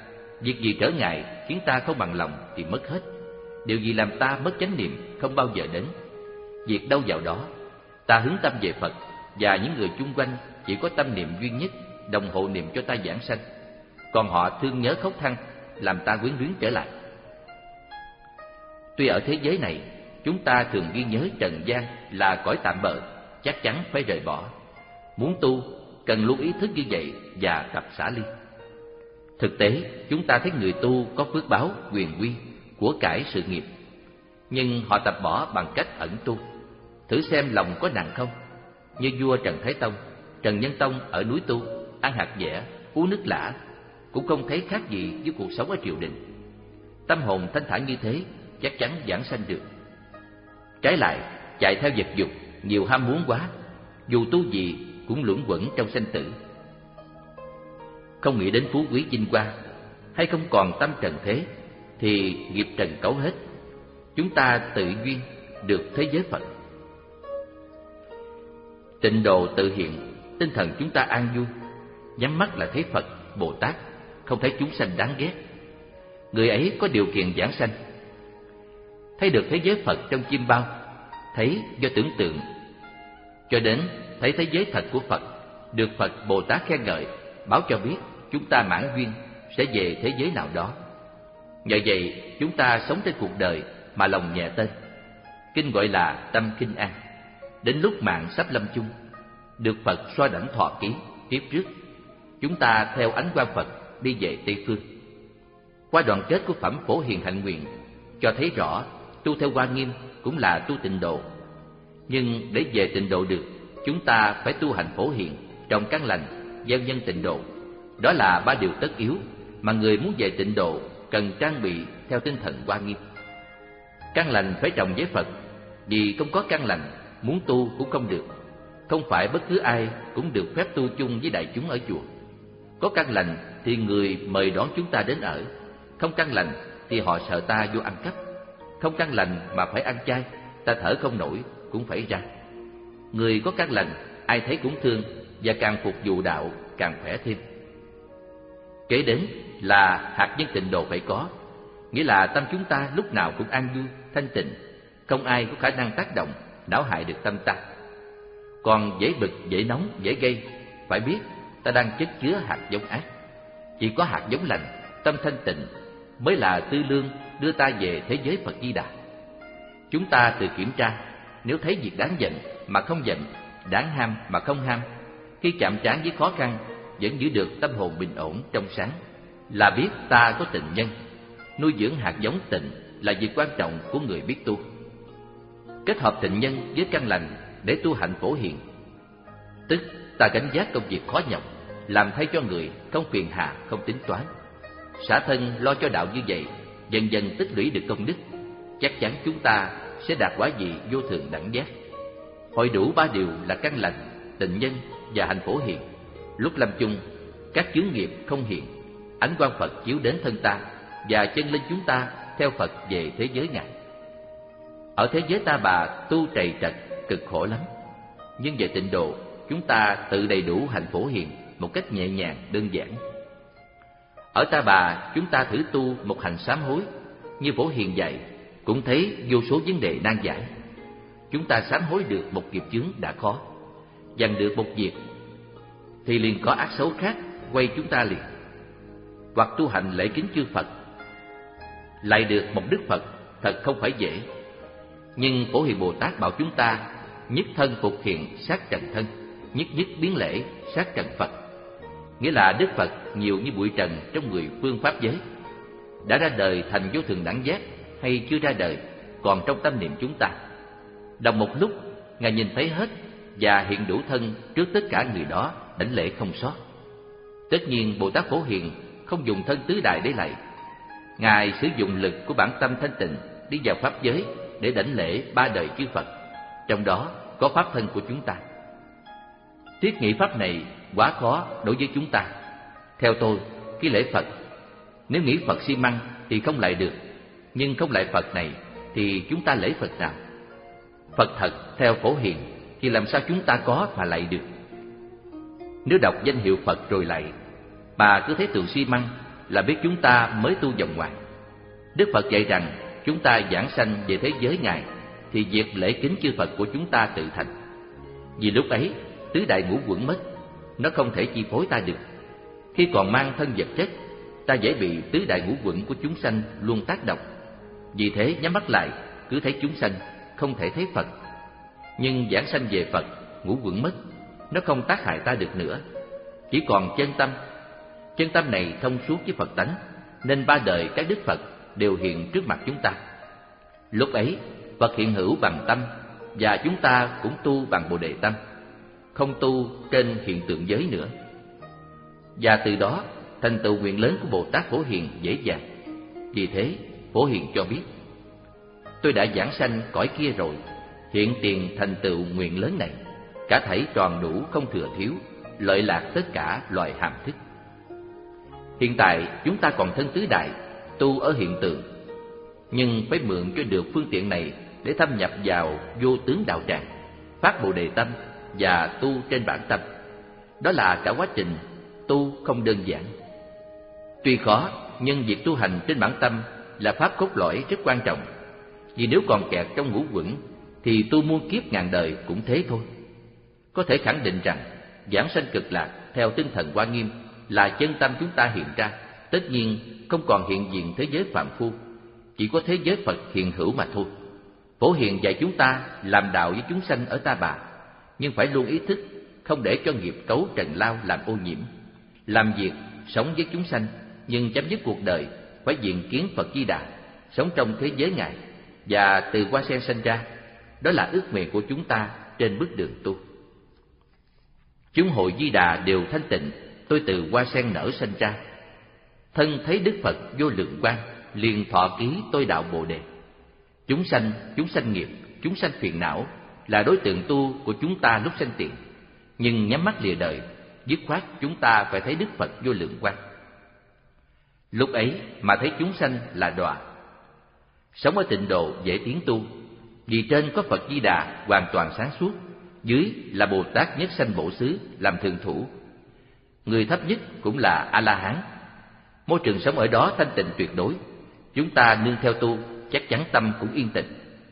Việc gì trở ngại khiến ta không bằng lòng thì mất hết. Điều gì làm ta mất chánh niệm không bao giờ đến. Việc đâu vào đó, ta hướng tâm về Phật, và những người chung quanh chỉ có tâm niệm duy nhất, đồng hộ niệm cho ta giảng sanh. Còn họ thương nhớ khóc than, làm ta quyến luyến trở lại. Tuy ở thế giới này, chúng ta thường ghi nhớ trần gian là cõi tạm bợ, chắc chắn phải rời bỏ. Muốn tu, cần luôn ý thức như vậy và tập xả ly. Thực tế, chúng ta thấy người tu có phước báo, quyền quy, của cải sự nghiệp, nhưng họ tập bỏ bằng cách ẩn tu. Thử xem lòng có nặng không? Như vua Trần Thái Tông, Trần Nhân Tông ở núi tu, ăn hạt dẻ, uống nước lã, cũng không thấy khác gì với cuộc sống ở triều đình. Tâm hồn thanh thản như thế chắc chắn giảng sanh được. Trái lại, chạy theo vật dục, nhiều ham muốn quá, dù tu gì cũng luẩn quẩn trong sanh tử. Không nghĩ đến phú quý vinh quang, hay không còn tâm trần thế, thì nghiệp trần cấu hết. Chúng ta tự duyên được thế giới Phật. Tịnh độ tự hiện, tinh thần chúng ta an vui. Nhắm mắt là thấy Phật, Bồ Tát, không thấy chúng sanh đáng ghét. Người ấy có điều kiện giảng sanh. Thấy được thế giới Phật trong chim bao, thấy do tưởng tượng, cho đến thấy thế giới thật của Phật, được Phật Bồ Tát khen ngợi, báo cho biết chúng ta mãn duyên sẽ về thế giới nào đó. Nhờ vậy chúng ta sống trên cuộc đời mà lòng nhẹ tên. Kinh gọi là tâm kinh an. Đến lúc mạng sắp lâm chung, được Phật xoa đảnh thọ ký tiếp trước, chúng ta theo ánh quang Phật đi về Tây Phương. Qua đoạn kết của phẩm Phổ Hiền Hạnh Nguyện cho thấy rõ tu theo Hoa Nghiêm cũng là tu tịnh độ. Nhưng để về tịnh độ được, chúng ta phải tu hành Phổ Hiền, trồng căn lành, gieo nhân tịnh độ. Đó là ba điều tất yếu mà người muốn về tịnh độ cần trang bị theo tinh thần Hoa Nghiêm. Căn lành phải trồng với Phật, vì không có căn lành, muốn tu cũng không được. Không phải bất cứ ai cũng được phép tu chung với đại chúng ở chùa. Có căn lành thì người mời đón chúng ta đến ở. Không căn lành thì họ sợ ta vô ăn cắp. Không căn lành mà phải ăn chay, ta thở không nổi cũng phải ra. Người có căn lành, ai thấy cũng thương, và càng phục vụ đạo càng khỏe thêm. Kế đến là hạt nhân tịnh độ phải có, nghĩa là tâm chúng ta lúc nào cũng an vui, thanh tịnh, không ai có khả năng tác động, đảo hại được tâm ta. Còn dễ bực, dễ nóng, dễ gây, phải biết ta đang chất chứa hạt giống ác. Chỉ có hạt giống lành, tâm thanh tịnh mới là tư lương đưa ta về thế giới Phật Di Đà. Chúng ta tự kiểm tra, nếu thấy việc đáng giận mà không giận, đáng ham mà không ham, khi chạm trán với khó khăn vẫn giữ được tâm hồn bình ổn trong sáng, là biết ta có tịnh nhân. Nuôi dưỡng hạt giống tịnh là việc quan trọng của người biết tu. Kết hợp tịnh nhân với căn lành để tu hạnh Phổ Hiền, tức ta gánh vác công việc khó nhọc, làm thay cho người, không phiền hà, không tính toán. Xả thân lo cho đạo như vậy, dần dần tích lũy được công đức, chắc chắn chúng ta sẽ đạt quả vị vô thượng đẳng giác. Hội đủ ba điều là căn lành, tịnh nhân và hạnh Phổ Hiền. Lúc lâm chung, các chướng nghiệp không hiện, ánh quang Phật chiếu đến thân ta, và chân linh chúng ta theo Phật về thế giới Ngài. Ở thế giới ta bà tu trầy trật, cực khổ lắm. Nhưng về tịnh độ, chúng ta tự đầy đủ hạnh Phổ Hiền một cách nhẹ nhàng, đơn giản. Ở ta bà, chúng ta thử tu một hành sám hối, như Phổ Hiền dạy, cũng thấy vô số vấn đề nan giải. Chúng ta sám hối được một nghiệp chướng đã khó, dằn được một việc thì liền có ác xấu khác quay chúng ta liền. Hoặc tu hành lễ kính chư Phật, lại được một Đức Phật thật không phải dễ. Nhưng Phổ Hiền Bồ Tát bảo chúng ta nhất thân phục hiện sát trần thân, nhất nhất biến lễ sát trần Phật. Nghĩa là Đức Phật nhiều như bụi trần trong mười phương pháp giới, đã ra đời thành vô thượng đẳng giác hay chưa ra đời còn trong tâm niệm chúng ta. Đồng một lúc, Ngài nhìn thấy hết và hiện đủ thân trước tất cả người đó, đảnh lễ không sót. Tất nhiên Bồ Tát Phổ Hiền không dùng thân tứ đại để lạy. Ngài sử dụng lực của bản tâm thanh tịnh đi vào pháp giới để đảnh lễ ba đời chư Phật, trong đó có pháp thân của chúng ta. Thiết nghĩ pháp này quá khó đối với chúng ta. Theo tôi, khi lễ Phật, nếu nghĩ Phật xi măng thì không lạy được, nhưng không lạy Phật này thì chúng ta lễ Phật nào? Phật thật theo Phổ Hiền thì làm sao chúng ta có mà lạy được? Nếu đọc danh hiệu Phật rồi lạy, bà cứ thấy tượng xi măng là biết chúng ta mới tu vòng ngoài. Đức Phật dạy rằng chúng ta giảng sanh về thế giới Ngài thì việc lễ kính chư Phật của chúng ta tự thành. Vì lúc ấy tứ đại ngũ uẩn mất, nó không thể chi phối ta được. Khi còn mang thân vật chất, ta dễ bị tứ đại ngũ uẩn của chúng sanh luôn tác động. Vì thế nhắm mắt lại cứ thấy chúng sanh, không thể thấy Phật. Nhưng giảng sanh về Phật, ngũ uẩn mất, nó không tác hại ta được nữa. Chỉ còn chân tâm. Chân tâm này thông suốt với Phật tánh, nên ba đời các đức Phật đều hiện trước mặt chúng ta. Lúc ấy Phật hiện hữu bằng tâm, và chúng ta cũng tu bằng Bồ Đề tâm, không tu trên hiện tượng giới nữa. Và từ đó thành tựu nguyện lớn của Bồ Tát Phổ Hiền dễ dàng. Vì thế Phổ Hiền cho biết: tôi đã giảng sanh cõi kia rồi, hiện tiền thành tựu nguyện lớn này, cả thảy tròn đủ không thừa thiếu, lợi lạc tất cả loài hàm thức. Hiện tại chúng ta còn thân tứ đại, tu ở hiện tượng, nhưng phải mượn cho được phương tiện này để thâm nhập vào vô tướng đạo tràng, phát Bồ Đề tâm và tu trên bản tâm. Đó là cả quá trình tu không đơn giản. Tuy khó, nhưng việc tu hành trên bản tâm là pháp cốt lõi rất quan trọng. Vì nếu còn kẹt trong ngũ uẩn thì tu muôn kiếp ngàn đời cũng thế thôi. Có thể khẳng định rằng giảng sanh cực lạc theo tinh thần Hoa Nghiêm là chân tâm chúng ta hiện ra, tất nhiên không còn hiện diện thế giới phạm phu, chỉ có thế giới Phật hiện hữu mà thôi. Phổ Hiền dạy chúng ta làm đạo với chúng sanh ở Ta Bà, nhưng phải luôn ý thức không để cho nghiệp cấu trần lao làm ô nhiễm. Làm việc sống với chúng sanh, nhưng chấm dứt cuộc đời phải diện kiến Phật Di Đà, sống trong thế giới Ngài và từ hoa sen sanh ra. Đó là ước nguyện của chúng ta trên bước đường tu. Chúng hội Di Đà đều thanh tịnh, tôi từ hoa sen nở sanh ra. Thân thấy Đức Phật vô lượng quang, liền thọ ký tôi đạo Bồ Đề. Chúng sanh, chúng sanh nghiệp, chúng sanh phiền não là đối tượng tu của chúng ta lúc sanh tiền. Nhưng nhắm mắt lìa đời, dứt khoát chúng ta phải thấy Đức Phật vô lượng quang. Lúc ấy mà thấy chúng sanh là đọa. Sống ở tịnh độ dễ tiến tu, vì trên có Phật Di Đà hoàn toàn sáng suốt, dưới là Bồ Tát Nhất Sanh Bổ Xứ làm thường thủ. Người thấp nhất cũng là A-la-hán. Môi trường sống ở đó thanh tịnh tuyệt đối. Chúng ta nương theo tu, chắc chắn tâm cũng yên tĩnh.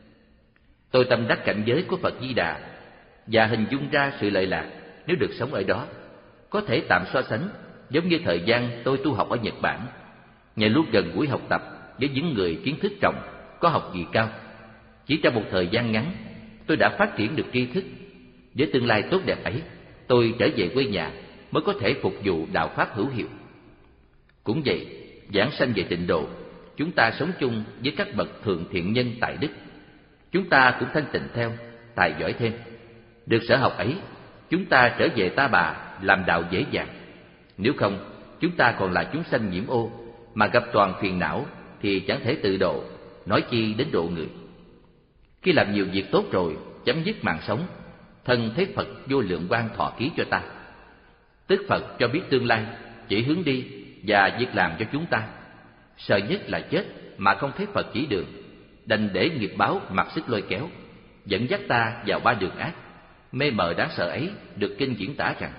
Tôi tâm đắc cảnh giới của Phật Di Đà và hình dung ra sự lợi lạc nếu được sống ở đó. Có thể tạm so sánh giống như thời gian tôi tu học ở Nhật Bản. Nhờ lúc gần gũi học tập với những người kiến thức rộng, có học vị cao, chỉ trong một thời gian ngắn tôi đã phát triển được tri thức. Với tương lai tốt đẹp ấy, tôi trở về quê nhà mới có thể phục vụ đạo pháp hữu hiệu. Cũng vậy, giảng sanh về tịnh độ, chúng ta sống chung với các bậc thượng thiện nhân tại đức. Chúng ta cũng thanh tịnh theo, tài giỏi thêm. Được sở học ấy, chúng ta trở về Ta Bà làm đạo dễ dàng. Nếu không, chúng ta còn là chúng sanh nhiễm ô, mà gặp toàn phiền não thì chẳng thể tự độ, nói chi đến độ người. Khi làm nhiều việc tốt rồi, chấm dứt mạng sống, thân thấy Phật vô lượng quang thọ ký cho ta. Tức Phật cho biết tương lai, chỉ hướng đi và việc làm cho chúng ta. Sợ nhất là chết mà không thấy Phật chỉ đường, đành để nghiệp báo mặc sức lôi kéo, dẫn dắt ta vào ba đường ác. Mê mờ đáng sợ ấy được kinh diễn tả rằng: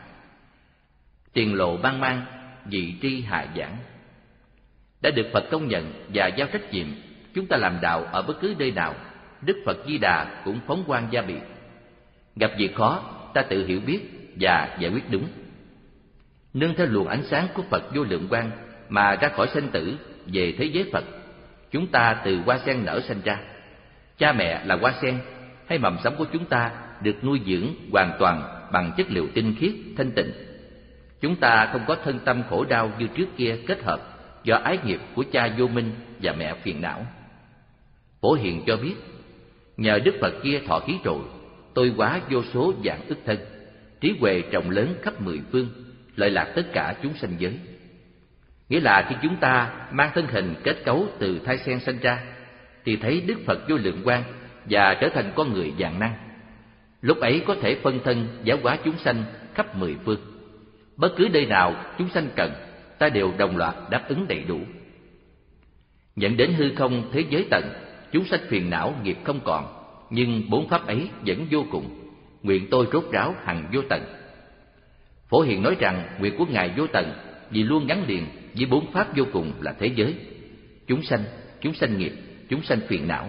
tiền lộ ban mang, dị tri hạ giảng. Đã được Phật công nhận và giao trách nhiệm, chúng ta làm đạo ở bất cứ nơi nào, Đức Phật Di Đà cũng phóng quang gia biệt. Gặp việc khó, ta tự hiểu biết và giải quyết đúng. Nương theo luồng ánh sáng của Phật vô lượng quang mà ra khỏi sanh tử về thế giới Phật. Chúng ta từ hoa sen nở sanh ra. Cha mẹ là hoa sen hay mầm sống của chúng ta được nuôi dưỡng hoàn toàn bằng chất liệu tinh khiết, thanh tịnh. Chúng ta không có thân tâm khổ đau như trước kia kết hợp do ái nghiệp của cha vô minh và mẹ phiền não. Phổ Hiền cho biết, nhờ Đức Phật kia thọ ký rồi, tôi hóa vô số vạn ức thân, trí huệ rộng lớn khắp mười phương, lợi lạc tất cả chúng sanh giới. Nghĩa là khi chúng ta mang thân hình kết cấu từ thai sen sanh ra, thì thấy Đức Phật vô lượng quang và trở thành con người vạn năng. Lúc ấy có thể phân thân giáo hóa chúng sanh khắp mười phương. Bất cứ nơi nào chúng sanh cần, ta đều đồng loạt đáp ứng đầy đủ. Dẫn đến hư không thế giới tận, chúng sanh phiền não nghiệp không còn, nhưng bốn pháp ấy vẫn vô cùng. Nguyện tôi rốt ráo hằng vô tận. Phổ Hiền nói rằng nguyện của Ngài vô tận vì luôn gắn liền với bốn pháp vô cùng là thế giới, chúng sanh, chúng sanh nghiệp, chúng sanh phiền não.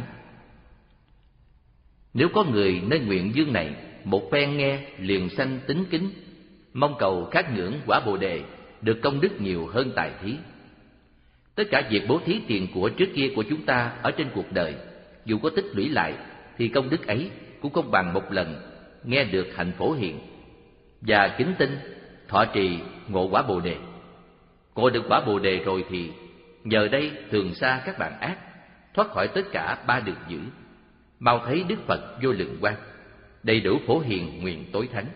Nếu có người nên nguyện dương này, một phen nghe liền sanh tín kính, mong cầu khát ngưỡng quả Bồ đề, được công đức nhiều hơn tài thí. Tất cả việc bố thí tiền của trước kia của chúng ta ở trên cuộc đời, dù có tích lũy lại thì công đức ấy cũng không bằng một lần nghe được hạnh Phổ Hiền và kính tin thọ trì ngộ quả Bồ đề. Ngộ được quả Bồ đề rồi thì nhờ đây thường xa các bạn ác, thoát khỏi tất cả ba đường dữ, mau thấy Đức Phật vô lượng quang, đầy đủ Phổ Hiền nguyện tối thắng.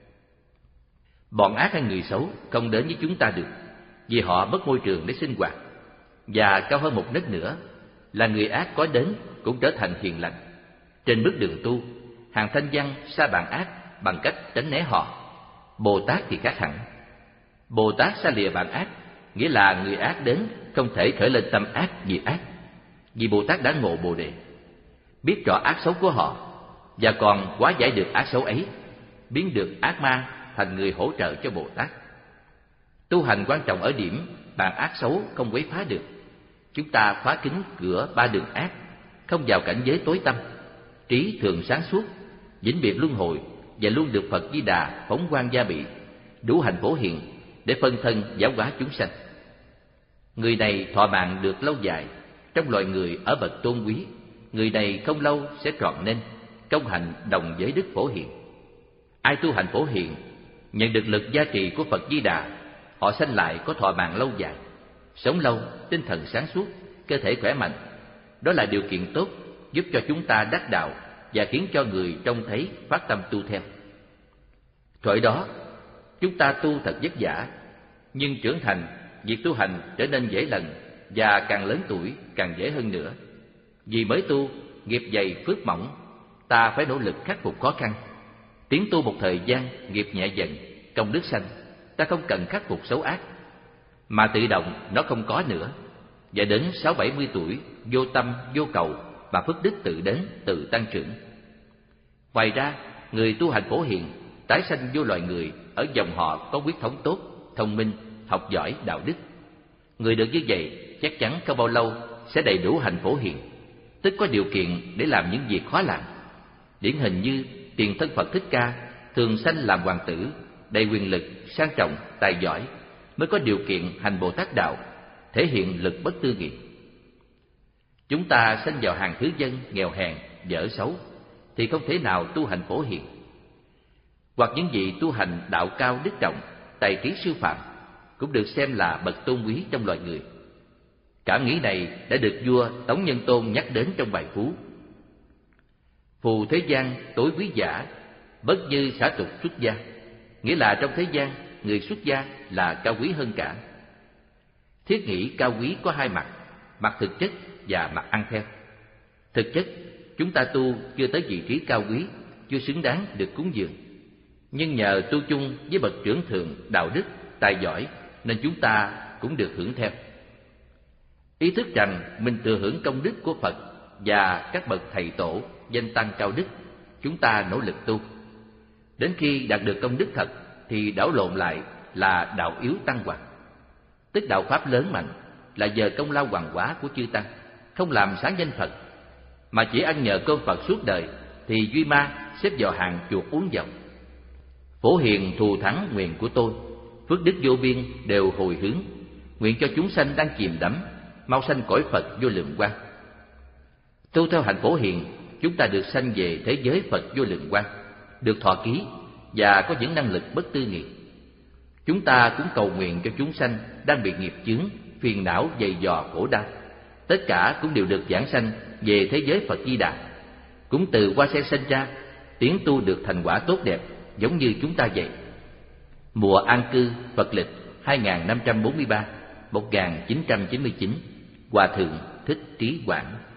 Bọn ác hay người xấu không đến với chúng ta được, vì họ mất môi trường để sinh hoạt. Và cao hơn một nấc nữa là người ác có đến cũng trở thành hiền lành. Trên bước đường tu, hàng thanh văn xa bạn ác bằng cách tránh né họ. Bồ Tát thì khác hẳn. Bồ Tát xa lìa bạn ác, nghĩa là người ác đến không thể khởi lên tâm ác vì ác, vì Bồ Tát đã ngộ Bồ đề, biết rõ ác xấu của họ và còn hóa giải được ác xấu ấy, biến được ác ma thành người hỗ trợ cho Bồ Tát. Tu hành quan trọng ở điểm bạn ác xấu không quấy phá được. Chúng ta khóa kín cửa ba đường ác, không vào cảnh giới tối tăm, trí thường sáng suốt, vĩnh biệt luân hồi và luôn được Phật Di Đà phóng quang gia bị, đủ hạnh Phổ Hiền để phân thân giáo hóa chúng sanh. Người này thọ mạng được lâu dài, trong loài người ở bậc tôn quý. Người này không lâu sẽ trọn nên công hạnh đồng với Đức Phổ Hiền. Ai tu hành Phổ Hiền, nhận được lực gia trì của Phật Di Đà, họ sanh lại có thọ mạng lâu dài, sống lâu, tinh thần sáng suốt, cơ thể khỏe mạnh. Đó là điều kiện tốt giúp cho chúng ta đắc đạo và khiến cho người trông thấy phát tâm tu theo. Thời đó, chúng ta tu thật vất vả, nhưng trưởng thành, việc tu hành trở nên dễ lần, và càng lớn tuổi càng dễ hơn nữa. Vì mới tu, nghiệp dày phước mỏng, ta phải nỗ lực khắc phục khó khăn. Tiến tu một thời gian, nghiệp nhẹ dần, công đức sanh, ta không cần khắc phục xấu ác, mà tự động nó không có nữa. Và đến sáu bảy mươi tuổi, vô tâm, vô cầu, mà phước đức tự đến, tự tăng trưởng. Ngoài ra, người tu hành Phổ Hiền tái sanh vô loài người ở dòng họ có huyết thống tốt, thông minh, học giỏi, đạo đức. Người được như vậy chắc chắn không bao lâu sẽ đầy đủ hạnh Phổ Hiền, tức có điều kiện để làm những việc khó làm. Điển hình như tiền thân Phật Thích Ca thường sanh làm hoàng tử, đầy quyền lực, sang trọng, tài giỏi, mới có điều kiện hành Bồ Tát đạo, thể hiện lực bất tư nghị. Chúng ta sanh vào hàng thứ dân, nghèo hèn, dở xấu thì không thể nào tu hành Phổ Hiền. Hoặc những vị tu hành đạo cao đức trọng, tài trí siêu phàm, cũng được xem là bậc tôn quý trong loài người. Cảm nghĩ này đã được vua Tống Nhân Tôn nhắc đến trong bài phú: phù thế gian tối quý giả, bất như xả tục xuất gia. Nghĩa là trong thế gian, người xuất gia là cao quý hơn cả. Thiết nghĩ cao quý có hai mặt, mặt thực chất và mặt ăn theo. Thực chất, chúng ta tu chưa tới vị trí cao quý, chưa xứng đáng được cúng dường. Nhưng nhờ tu chung với bậc trưởng thượng, đạo đức, tài giỏi, nên chúng ta cũng được hưởng theo. Ý thức rằng mình thừa hưởng công đức của Phật và các bậc thầy tổ, danh tăng cao đức, chúng ta nỗ lực tu. Đến khi đạt được công đức thật thì đảo lộn lại là đạo yếu tăng hoàng. Tức đạo pháp lớn mạnh là nhờ công lao hoàng hóa của chư tăng, không làm sáng danh Phật, mà chỉ ăn nhờ cơm Phật suốt đời, thì duy ma xếp vào hàng chuột uống dòng. Phổ Hiền thù thắng nguyện của tôi, phước đức vô biên đều hồi hướng, nguyện cho chúng sanh đang chìm đắm mau sanh cõi Phật vô lượng quang. Tu theo hạnh Phổ Hiền, chúng ta được sanh về thế giới Phật vô lượng quang, được thọ ký và có những năng lực bất tư nghị. Chúng ta cũng cầu nguyện cho chúng sanh đang bị nghiệp chướng, phiền não dày dò khổ đau, tất cả cũng đều được giảng sanh về thế giới Phật Di Đà, cũng từ hoa sen sinh ra, tiến tu được thành quả tốt đẹp giống như chúng ta vậy. Mùa an cư Phật lịch hai nghìn năm trăm bốn mươi ba, một nghìn chín trăm chín mươi chín, Hòa thượng Thích Trí Quảng.